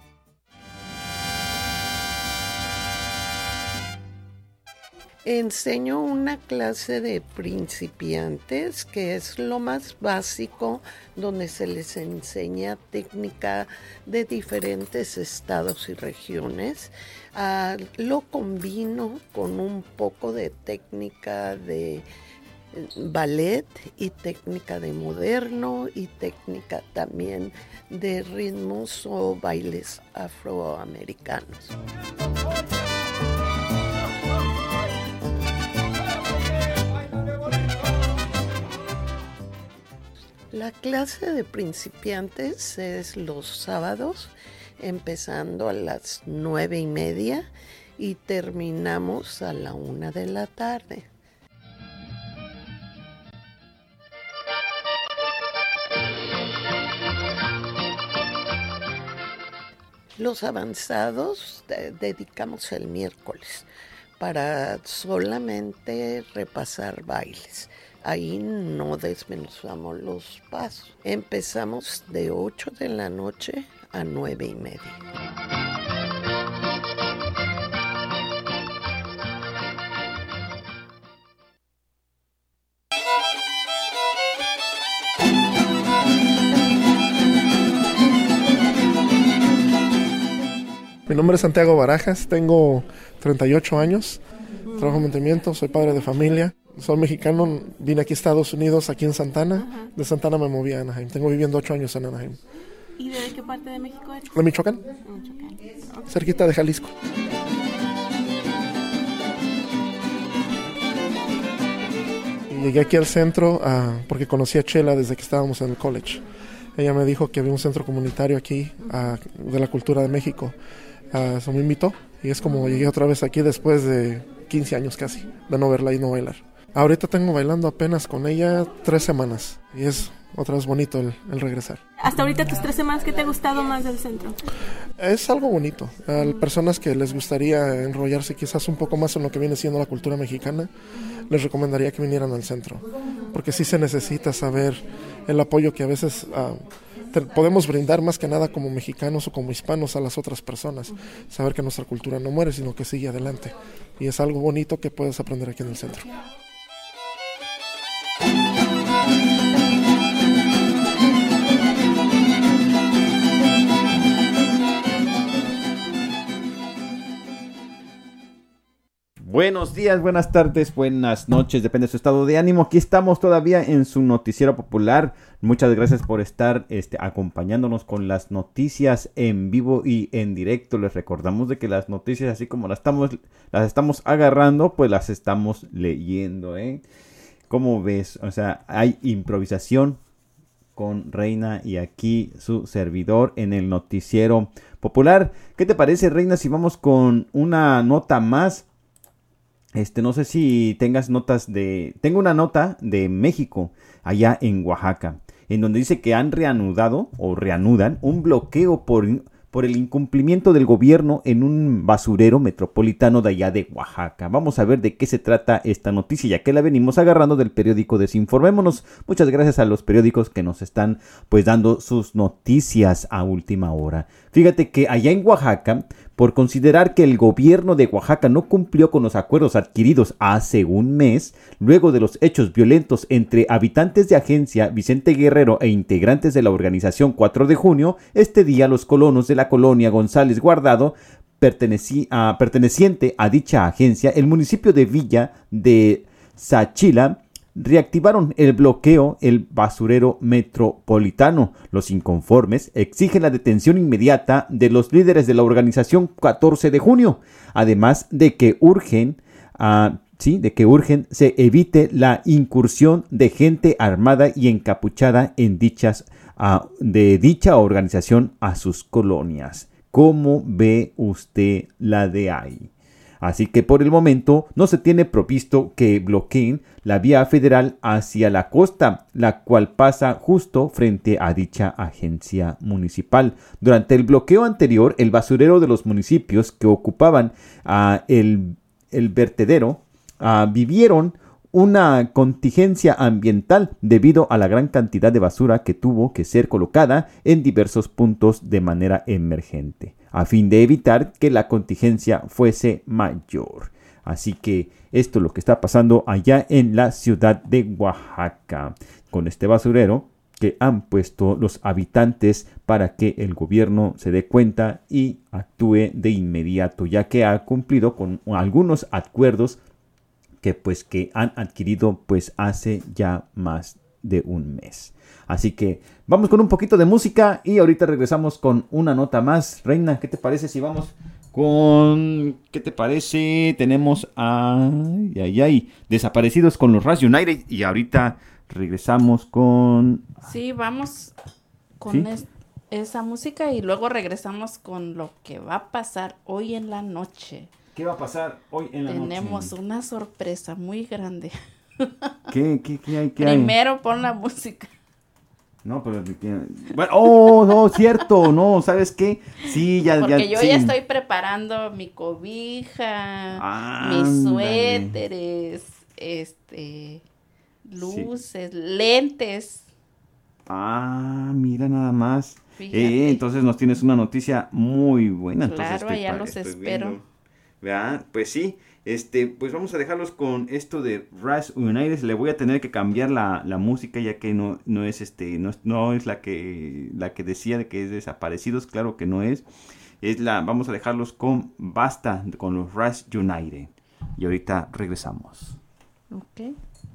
Enseño una clase de principiantes que es lo más básico, donde se les enseña técnica de diferentes estados y regiones. Lo combino con un poco de técnica de ballet y técnica de moderno y técnica también de ritmos o bailes afroamericanos. La clase de principiantes es los sábados, empezando a las 9:30 y terminamos a la 1 de la tarde. Los avanzados dedicamos el miércoles para solamente repasar bailes. Ahí no desmenuzamos los pasos. Empezamos de 8 de la noche a 9:30. Mi nombre es Santiago Barajas, tengo 38 años, trabajo en mantenimiento, soy padre de familia. Soy mexicano, vine aquí a Estados Unidos, aquí en Santana. Ajá. De Santana me moví a Anaheim. Tengo viviendo 8 años en Anaheim. ¿Y de qué parte de México eres? De Michoacán. Cerquita de Jalisco. Y llegué aquí al centro porque conocí a Chela desde que estábamos en el college. Ella me dijo que había un centro comunitario aquí de la cultura de México. Eso me invitó y es como llegué otra vez aquí después de 15 años casi de no verla y no bailar. Ahorita tengo bailando apenas con ella 3 semanas y es otra vez bonito el regresar. Hasta ahorita tus 3 semanas, ¿qué te ha gustado más del centro? Es algo bonito. Personas que les gustaría enrollarse quizás un poco más en lo que viene siendo la cultura mexicana, les recomendaría que vinieran al centro, porque sí se necesita saber el apoyo que a veces podemos brindar más que nada como mexicanos o como hispanos a las otras personas. Saber que nuestra cultura no muere, sino que sigue adelante. Y es algo bonito que puedes aprender aquí en el centro. Buenos días, buenas tardes, buenas noches, depende de su estado de ánimo. Aquí estamos todavía en su noticiero popular. Muchas gracias por estar acompañándonos con las noticias en vivo y en directo. Les recordamos de que las noticias, así como las estamos agarrando, pues las estamos leyendo, ¿eh? ¿Cómo ves? O sea, hay improvisación con Reina y aquí su servidor en el noticiero popular. ¿Qué te parece, Reina, si vamos con una nota más? No sé si tengas notas Tengo una nota de México, allá en Oaxaca, en donde dice que han reanudan un bloqueo por el incumplimiento del gobierno en un basurero metropolitano de allá de Oaxaca. Vamos a ver de qué se trata esta noticia, ya que la venimos agarrando del periódico Desinformémonos. Muchas gracias a los periódicos que nos están pues dando sus noticias a última hora. Fíjate que allá en Oaxaca, por considerar que el gobierno de Oaxaca no cumplió con los acuerdos adquiridos hace un mes, luego de los hechos violentos entre habitantes de Agencia Vicente Guerrero e integrantes de la organización 4 de junio, este día los colonos de la colonia González Guardado, perteneciente a dicha agencia, el municipio de Villa de Sachila, reactivaron el bloqueo el basurero metropolitano. Los inconformes exigen la detención inmediata de los líderes de la organización 14 de junio, además de que urgen se evite la incursión de gente armada y encapuchada en de dicha organización a sus colonias. ¿Cómo ve usted la de ahí? Así que por el momento no se tiene provisto que bloqueen la vía federal hacia la costa, la cual pasa justo frente a dicha agencia municipal. Durante el bloqueo anterior, el basurero de los municipios que ocupaban el vertedero vivieron una contingencia ambiental debido a la gran cantidad de basura que tuvo que ser colocada en diversos puntos de manera emergente, a fin de evitar que la contingencia fuese mayor. Así que esto es lo que está pasando allá en la ciudad de Oaxaca, con este basurero que han puesto los habitantes para que el gobierno se dé cuenta y actúe de inmediato, ya que ha cumplido con algunos acuerdos que han adquirido pues hace ya más de un mes. Así que vamos con un poquito de música y ahorita regresamos con una nota más. Reina, ¿qué te parece si vamos con... ¿Qué te parece? Tenemos Desaparecidos con los Ras United y ahorita regresamos con... Sí, vamos con esa música y luego regresamos con lo que va a pasar hoy en la noche. ¿Qué va a pasar hoy en la noche? Tenemos una sorpresa muy grande. ¿Qué hay? Primero pon la música. No, pero... Bueno, no, cierto, no, ¿sabes qué? Sí, Porque yo ya estoy preparando mi cobija, mis suéteres, luces, lentes. Mira nada más. Entonces nos tienes una noticia muy buena. Claro, allá los espero. ¿Verdad? Pues sí, pues vamos a dejarlos con esto de Ras United. Le voy a tener que cambiar la música, ya que no es no es la que decía de que es Desaparecidos, claro que no es. Vamos a dejarlos con Basta, con los Ras United. Y ahorita regresamos. Ok.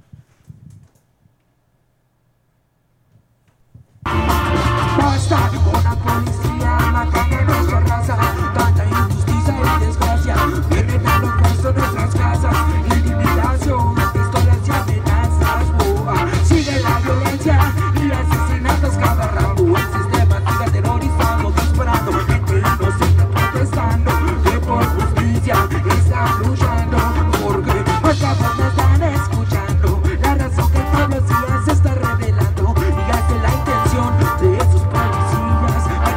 Basta con la policía matando a nuestra raza, tanta injusticia y desgracia, vienen a los puestos de nuestras casas, intimidación, pistolas y amenazas, sigue la violencia y asesinatos cada rato, el sistema sigue aterrorizando, disparando, gente inocente protestando, que por justicia están luchando, porque acá no están escuchando, la razón que todos los días se está revelando, y hace la intención de esos policías.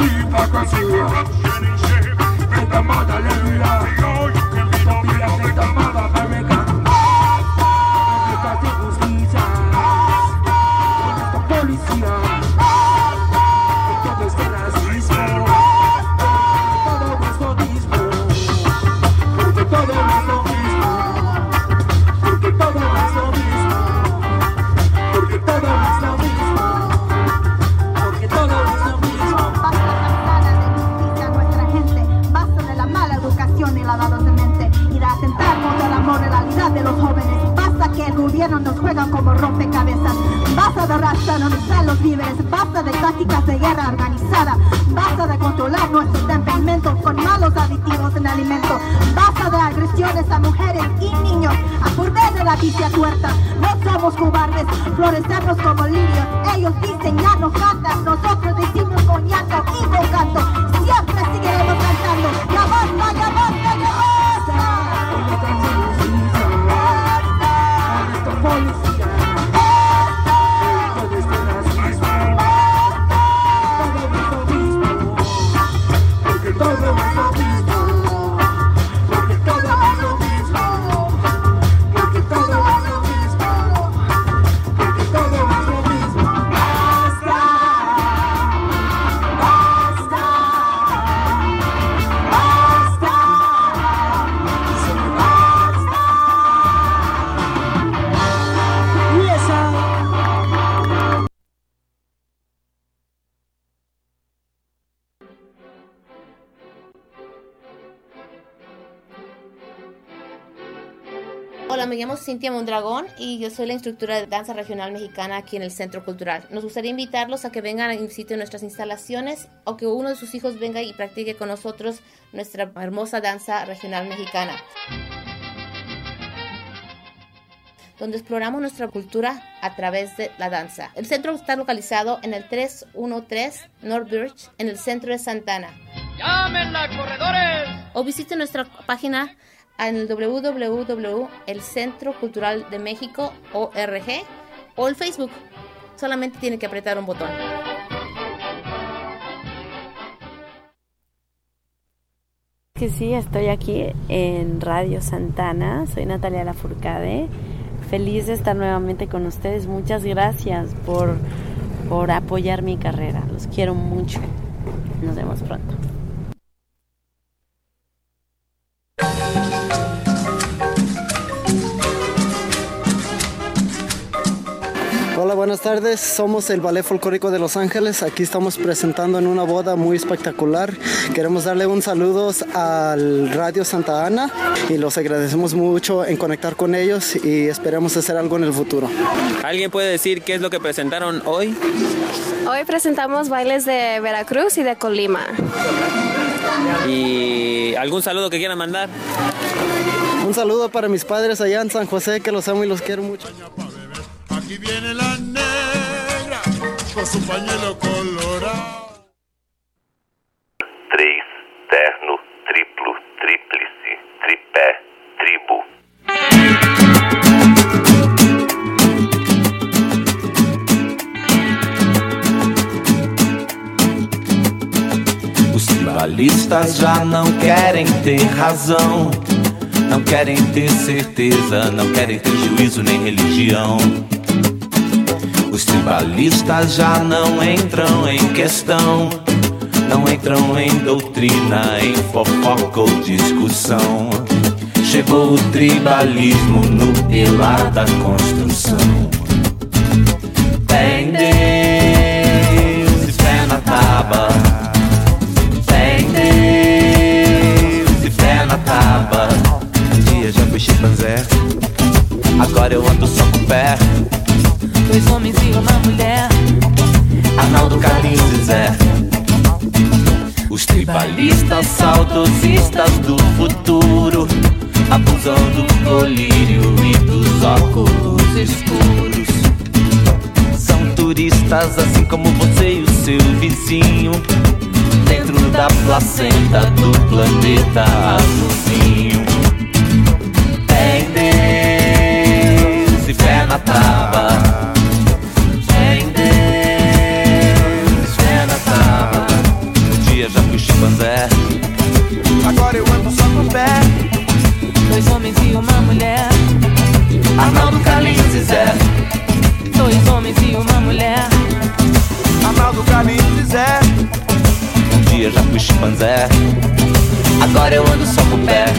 Nos juegan como rompecabezas. Basta de racionalizar los víveres, basta de tácticas de guerra organizada, basta de controlar nuestros temperamentos con malos aditivos en alimento, basta de agresiones a mujeres y niños a poder de la vicia tuerta. No somos cobardes, florecemos como lirios. Ellos dicen ya no cantan, nosotros decimos con llanto y con canto. Siempre seguiremos cantando. Ya basta, ya basta, ya basta. Policía, todo este racismo, todo es lo mismo, porque todo es lo mismo, porque todo es lo mismo, porque todo es lo mismo, porque todo es lo mismo. Basta, basta, basta, Hola, me llamo Cintia Mondragón y yo soy la instructora de danza regional mexicana aquí en el Centro Cultural. Nos gustaría invitarlos a que vengan y visiten nuestras instalaciones o que uno de sus hijos venga y practique con nosotros nuestra hermosa danza regional mexicana, donde exploramos nuestra cultura a través de la danza. El centro está localizado en el 313 North Birch, en el centro de Santana. ¡Llámenla, corredores! O visiten nuestra página en el www.elcentroculturaldemexico.org o el Facebook. Solamente tiene que apretar un botón. Que sí, estoy aquí en Radio Santana. Soy Natalia Lafourcade. Feliz de estar nuevamente con ustedes. Muchas gracias por apoyar mi carrera. Los quiero mucho. Nos vemos pronto. Hola, buenas tardes. Somos el Ballet Folclórico de Los Ángeles. Aquí estamos presentando en una boda muy espectacular. Queremos darle un saludo al Radio Santa Ana y los agradecemos mucho en conectar con ellos y esperamos hacer algo en el futuro. ¿Alguien puede decir qué es lo que presentaron hoy? Hoy presentamos bailes de Veracruz y de Colima. ¿Y algún saludo que quieran mandar? Un saludo para mis padres allá en San José, que los amo y los quiero mucho. Aquí viene la negra con su pañuelo colorado. Três, terno, triplo, tríplice, tripé, tribo. Os tribalistas já não querem ter razão, não querem ter certeza, não querem ter juízo nem religião. Os tribalistas já não entram em questão, não entram em doutrina, em fofoca ou discussão. Chegou o tribalismo no pilar da construção. Tem Deus e fé na tábua, tem Deus e fé na tábua. Um dia já fui chimpanzé, agora eu ando só com o pé. Dois homens e uma mulher, Arnaldo, Carlinhos e Zé. Os tribalistas saudosistas do futuro abusam do colírio e dos óculos escuros. São turistas assim como você e o seu vizinho, dentro da placenta do planeta azulzinho. Tem Deus e fé na tábua, já me fizer. Um dia já fui chimpanzé, agora eu ando só com o pé.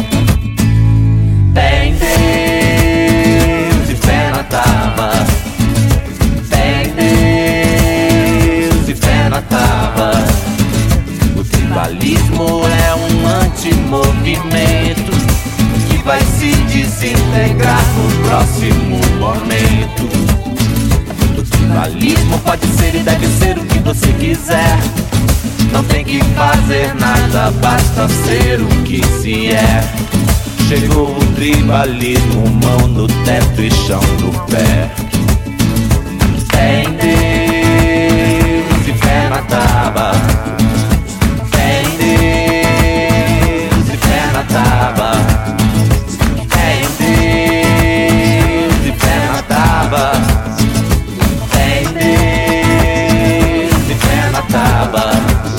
Tem Deus e fé na tábua. Tem Deus e fé na tábua. O tribalismo é um antimovimento que vai se desintegrar no próximo momento. O tribalismo pode ser e deve ser o que você quiser. Não tem que fazer nada, basta ser o que se é. Chegou o tribalismo, mão no teto e chão no pé. Tem Deus e fé na tábua. Tem Deus e fé na tábua. Tem Deus e fé na tábua. Tem Deus e fé na tábua.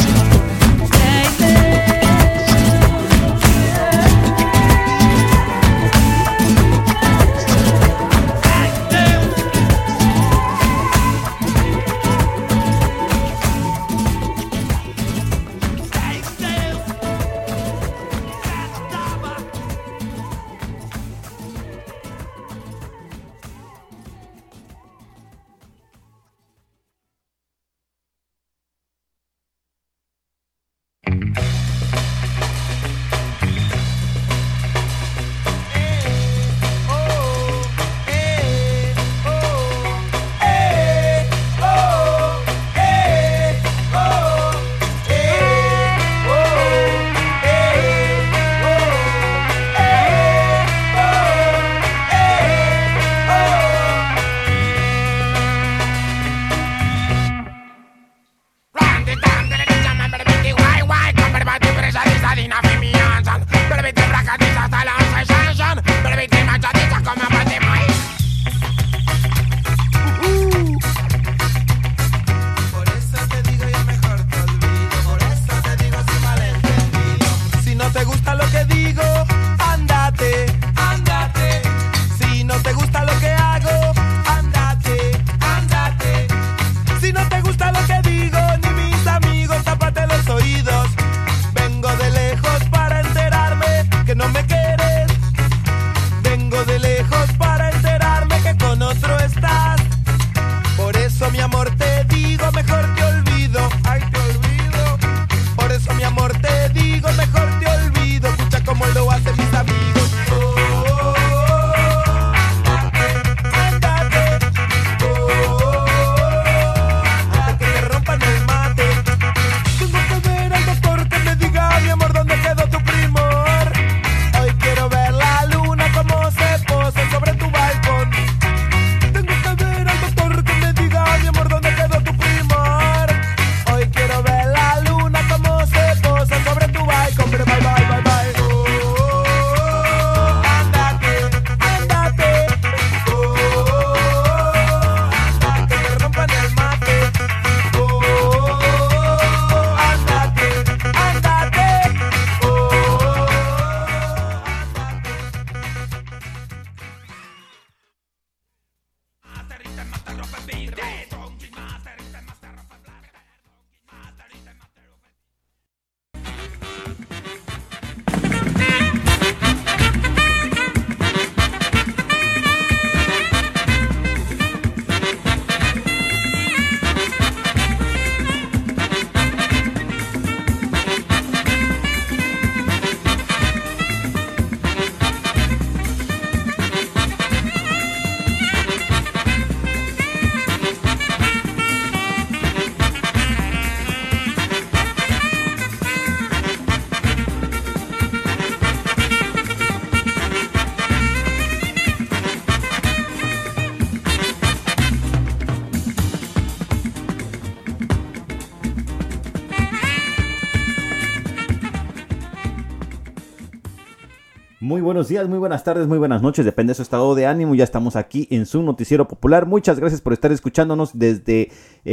Muy buenos días, muy buenas tardes, muy buenas noches, depende de su estado de ánimo. Ya estamos aquí en su noticiero popular. Muchas gracias por estar escuchándonos desde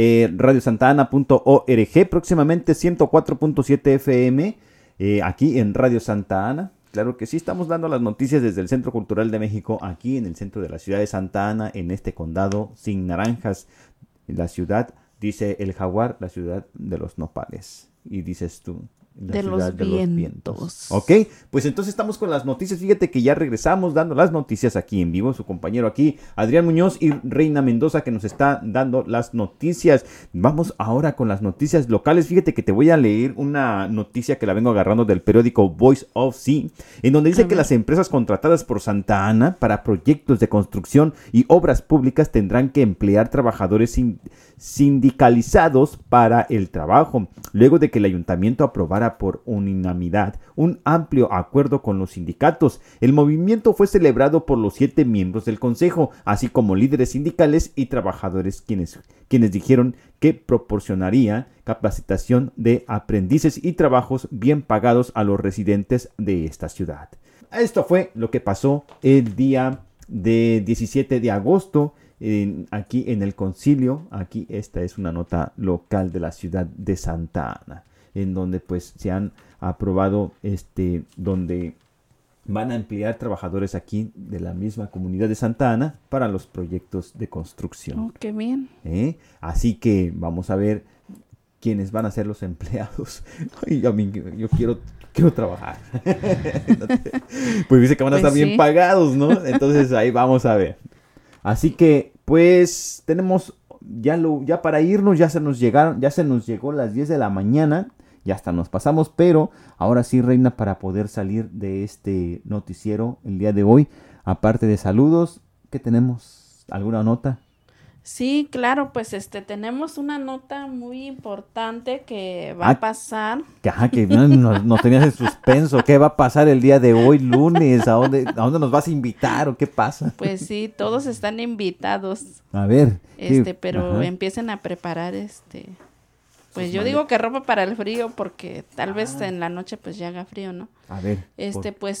radiosantana.org, próximamente 104.7 FM aquí en Radio Santa Ana. Claro que sí, estamos dando las noticias desde el Centro Cultural de México, aquí en el centro de la ciudad de Santa Ana, en este condado sin naranjas, en la ciudad Dice el jaguar, la ciudad de los nopales. Y dices tú, la de ciudad los de vientos. los vientos. Ok, pues entonces estamos con las noticias. Fíjate que ya regresamos dando las noticias aquí en vivo. Su compañero aquí, Adrián Muñoz y Reina Mendoza, que nos está dando las noticias. Vamos ahora con las noticias locales. Fíjate que te voy a leer una noticia que la vengo agarrando del periódico Voice of Sea, en donde dice que las empresas contratadas por Santa Ana para proyectos de construcción y obras públicas tendrán que emplear trabajadores sindicalizados para el trabajo, luego de que el ayuntamiento aprobara por unanimidad un amplio acuerdo con los sindicatos. El movimiento fue celebrado por los 7 miembros del consejo, así como líderes sindicales y trabajadores quienes dijeron que proporcionaría capacitación de aprendices y trabajos bien pagados a los residentes de esta ciudad. Esto fue lo que pasó el día de 17 de agosto aquí en el concilio. Aquí esta es una nota local de la ciudad de Santa Ana, en donde pues se han aprobado donde van a emplear trabajadores aquí de la misma comunidad de Santa Ana para los proyectos de construcción. Oh, qué bien. Así que vamos a ver quiénes van a ser los empleados. Ay, yo quiero trabajar. Pues dice que van a estar bien pagados, ¿no? Entonces ahí vamos a ver. Así que pues tenemos ya para irnos, ya se nos llegó las 10 de la mañana, ya hasta nos pasamos, pero ahora sí, Reina, para poder salir de este noticiero el día de hoy, aparte de saludos, ¿qué tenemos? ¿Alguna nota? Sí, claro, pues tenemos una nota muy importante que va a pasar. Que nos tenías en suspenso. ¿Qué va a pasar el día de hoy, lunes? ¿A dónde nos vas a invitar o qué pasa? Pues sí, todos están invitados. A ver. Pero empiecen a preparar pues yo digo que ropa para el frío, porque tal vez en la noche pues ya haga frío, ¿no? A ver. Pues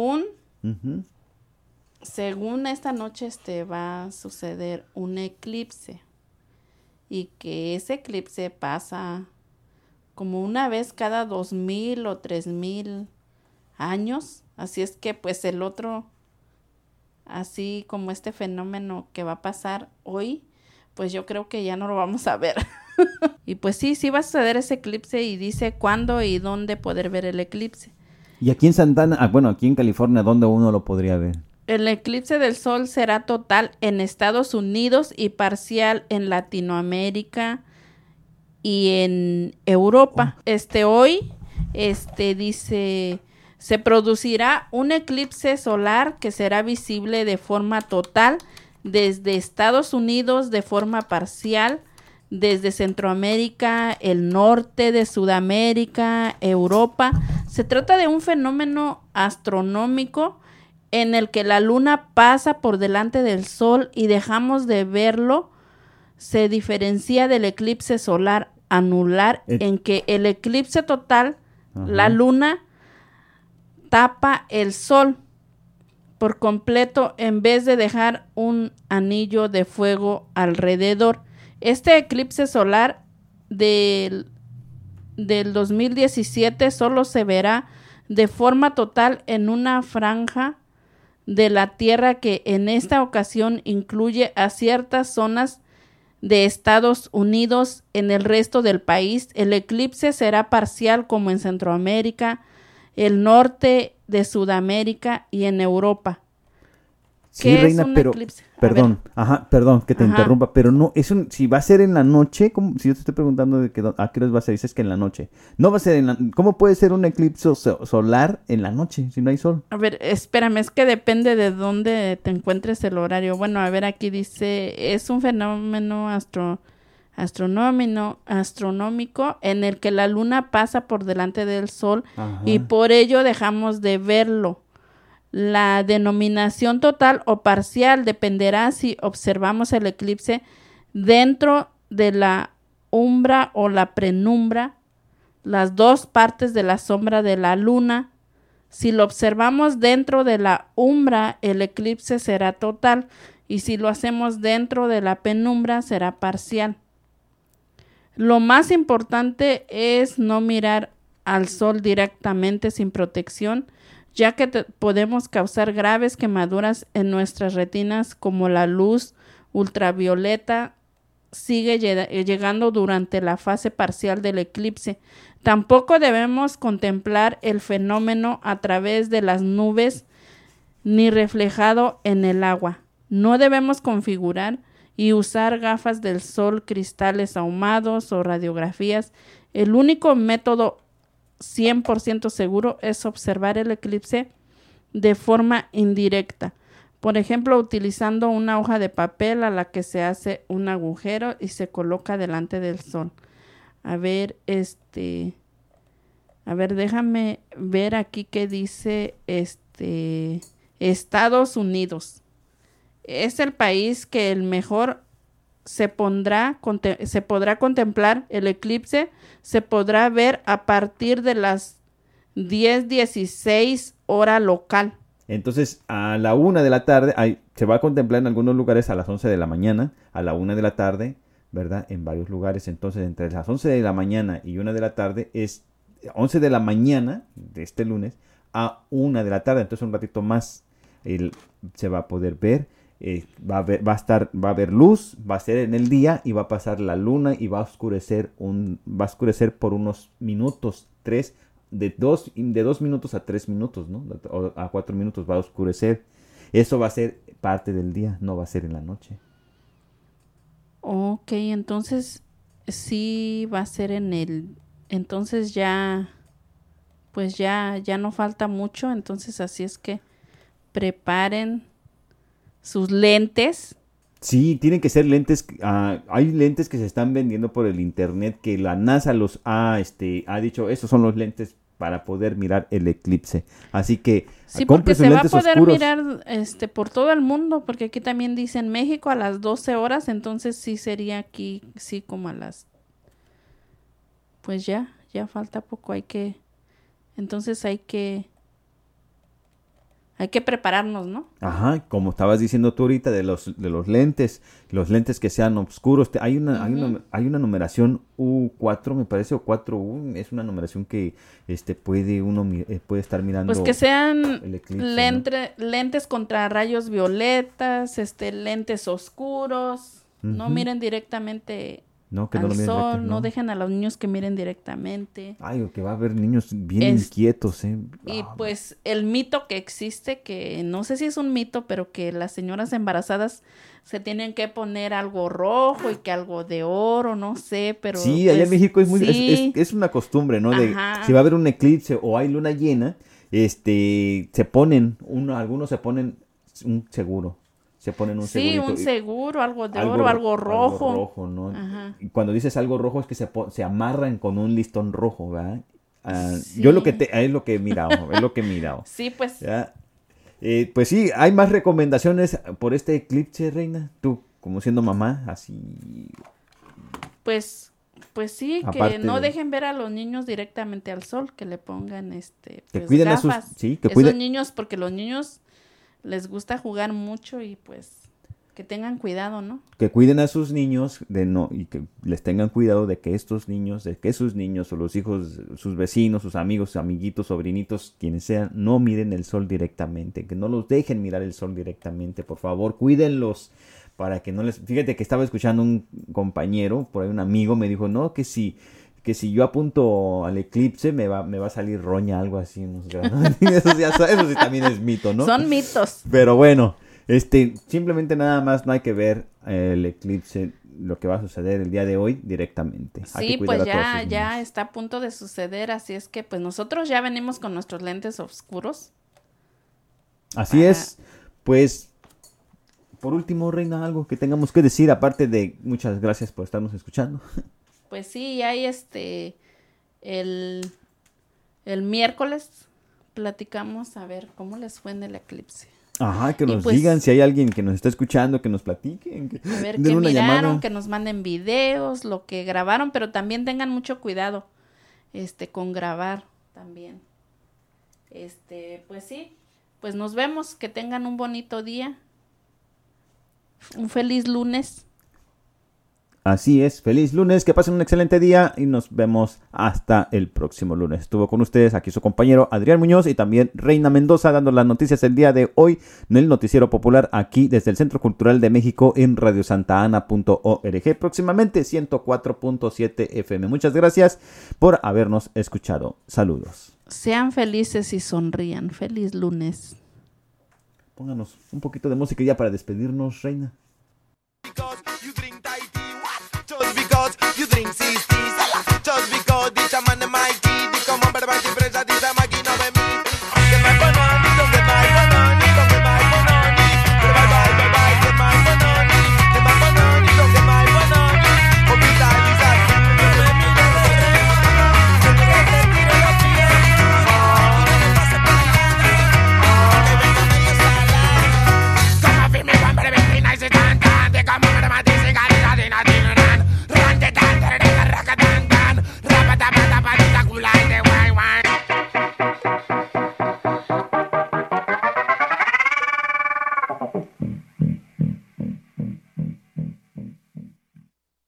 según esta noche va a suceder un eclipse, y que ese eclipse pasa como una vez cada 2000 o 3000 años. Así es que pues el otro, así como este fenómeno que va a pasar hoy, pues yo creo que ya no lo vamos a ver. Y pues sí va a suceder ese eclipse, y dice cuándo y dónde poder ver el eclipse. Y aquí en Santa Ana, aquí en California, ¿dónde uno lo podría ver? El eclipse del sol será total en Estados Unidos y parcial en Latinoamérica y en Europa. Hoy, dice, se producirá un eclipse solar que será visible de forma total desde Estados Unidos, de forma parcial desde Centroamérica, el norte de Sudamérica, Europa. Se trata de un fenómeno astronómico en el que la luna pasa por delante del sol y dejamos de verlo. Se diferencia del eclipse solar anular, en que el eclipse total, la luna tapa el sol por completo en vez de dejar un anillo de fuego alrededor. Este eclipse solar del 2017 solo se verá de forma total en una franja de la Tierra que en esta ocasión incluye a ciertas zonas de Estados Unidos. En el resto del país, el eclipse será parcial como en Centroamérica, el norte de Sudamérica y en Europa. Sí, Reina, pero perdón que te interrumpa, pero no, si va a ser en la noche, si yo te estoy preguntando a qué hora va a ser, dices que en la noche. No va a ser ¿cómo puede ser un eclipse solar en la noche si no hay sol? A ver, espérame, es que depende de dónde te encuentres el horario. Bueno, a ver, aquí dice, es un fenómeno astronómico en el que la luna pasa por delante del sol y por ello dejamos de verlo. La denominación total o parcial dependerá si observamos el eclipse dentro de la umbra o la penumbra, las dos partes de la sombra de la luna. Si lo observamos dentro de la umbra, el eclipse será total, y si lo hacemos dentro de la penumbra, será parcial. Lo más importante es no mirar al sol directamente sin protección, ya que podemos causar graves quemaduras en nuestras retinas, como la luz ultravioleta sigue llegando durante la fase parcial del eclipse. Tampoco debemos contemplar el fenómeno a través de las nubes ni reflejado en el agua. No debemos configurar y usar gafas del sol, cristales ahumados o radiografías. El único método 100% seguro es observar el eclipse de forma indirecta. Por ejemplo, utilizando una hoja de papel a la que se hace un agujero y se coloca delante del sol. A ver, déjame ver aquí qué dice Estados Unidos. Es el país que el mejor se podrá contemplar el eclipse, se podrá ver a partir de las 10:16 hora local. Entonces, a la 1 de la tarde, se va a contemplar en algunos lugares a las 11 de la mañana, a la 1 de la tarde, ¿verdad? En varios lugares. Entonces, entre las 11 de la mañana y 1 de la tarde es 11 de la mañana de este lunes a 1 de la tarde. Entonces, un ratito más se va a poder ver. Va a haber luz, va a ser en el día y va a pasar la luna y va a oscurecer por unos minutos, de 2 minutos a 3 minutos, ¿no? O a 4 minutos va a oscurecer. Eso va a ser parte del día, no va a ser en la noche. Ok, entonces sí va a ser entonces ya, pues ya no falta mucho, entonces así es que preparen sus lentes. Sí, tienen que ser lentes. Hay lentes que se están vendiendo por el internet que la NASA los ha dicho, estos son los lentes para poder mirar el eclipse. Así que sí, porque se va a poder oscuros. mirar por todo el mundo, porque aquí también dicen México a las 12 horas, entonces sí sería aquí, sí, como a las, pues ya falta poco, hay que prepararnos, ¿no? Ajá, como estabas diciendo tú ahorita de los lentes, los lentes que sean oscuros. Hay una numeración U4, me parece, o 4U, es una numeración que puede estar mirando. Pues que sean el eclipse, lentes contra rayos violetas, lentes oscuros, no miren directamente al sol, no dejen a los niños que miren directamente. Ay, que va a haber niños bien inquietos, ¿eh? Y pues el mito que existe, que no sé si es un mito, pero que las señoras embarazadas se tienen que poner algo rojo y que algo de oro, no sé, pero... Sí, allá en México es una costumbre, ¿no? De si va a haber un eclipse o hay luna llena, algunos se ponen un seguro. Se ponen un seguro. Sí, un seguro, algo de oro, algo rojo. Algo rojo, ¿no? Ajá. Y cuando dices algo rojo es que se amarran con un listón rojo, ¿verdad? Sí. Yo es lo que he mirado, Sí, pues. Pues sí, hay más recomendaciones por este eclipse, Reina. Tú, como siendo mamá, así... Pues sí, que no dejen ver a los niños directamente al sol, que le pongan que cuiden gafas. Esos niños, porque los niños les gusta jugar mucho y pues que tengan cuidado, ¿no? Que cuiden a sus niños y que les tengan cuidado de que sus niños o los hijos, sus vecinos, sus amigos, sus amiguitos, sobrinitos, quienes sean, no miren el sol directamente, que no los dejen mirar el sol directamente, por favor, cuídenlos para que no les... Fíjate que estaba escuchando un compañero, por ahí un amigo me dijo, no, que si yo apunto al eclipse me va a salir roña, algo así, unos granos. Eso sí también es mito, ¿no? Son mitos. Pero bueno, simplemente nada más no hay que ver el eclipse, lo que va a suceder el día de hoy directamente. Sí, pues ya está a punto de suceder, así es que pues nosotros ya venimos con nuestros lentes oscuros. Así es, pues por último, Reina, algo que tengamos que decir, aparte de muchas gracias por estarnos escuchando. Pues sí, hay el miércoles platicamos a ver cómo les fue en el eclipse. Ajá, que nos digan si hay alguien que nos está escuchando, que nos platiquen. A ver qué miraron, que nos manden videos, lo que grabaron, pero también tengan mucho cuidado, con grabar también. Pues sí, pues nos vemos, que tengan un bonito día, un feliz lunes. Así es, feliz lunes, que pasen un excelente día y nos vemos hasta el próximo lunes. Estuvo con ustedes aquí su compañero Adrián Muñoz y también Reina Mendoza dando las noticias el día de hoy en el Noticiero Popular aquí desde el Centro Cultural de México en radiosantana.org, próximamente 104.7 FM. Muchas gracias por habernos escuchado. Saludos. Sean felices y sonrían. Feliz lunes. Pónganos un poquito de música ya para despedirnos, Reina.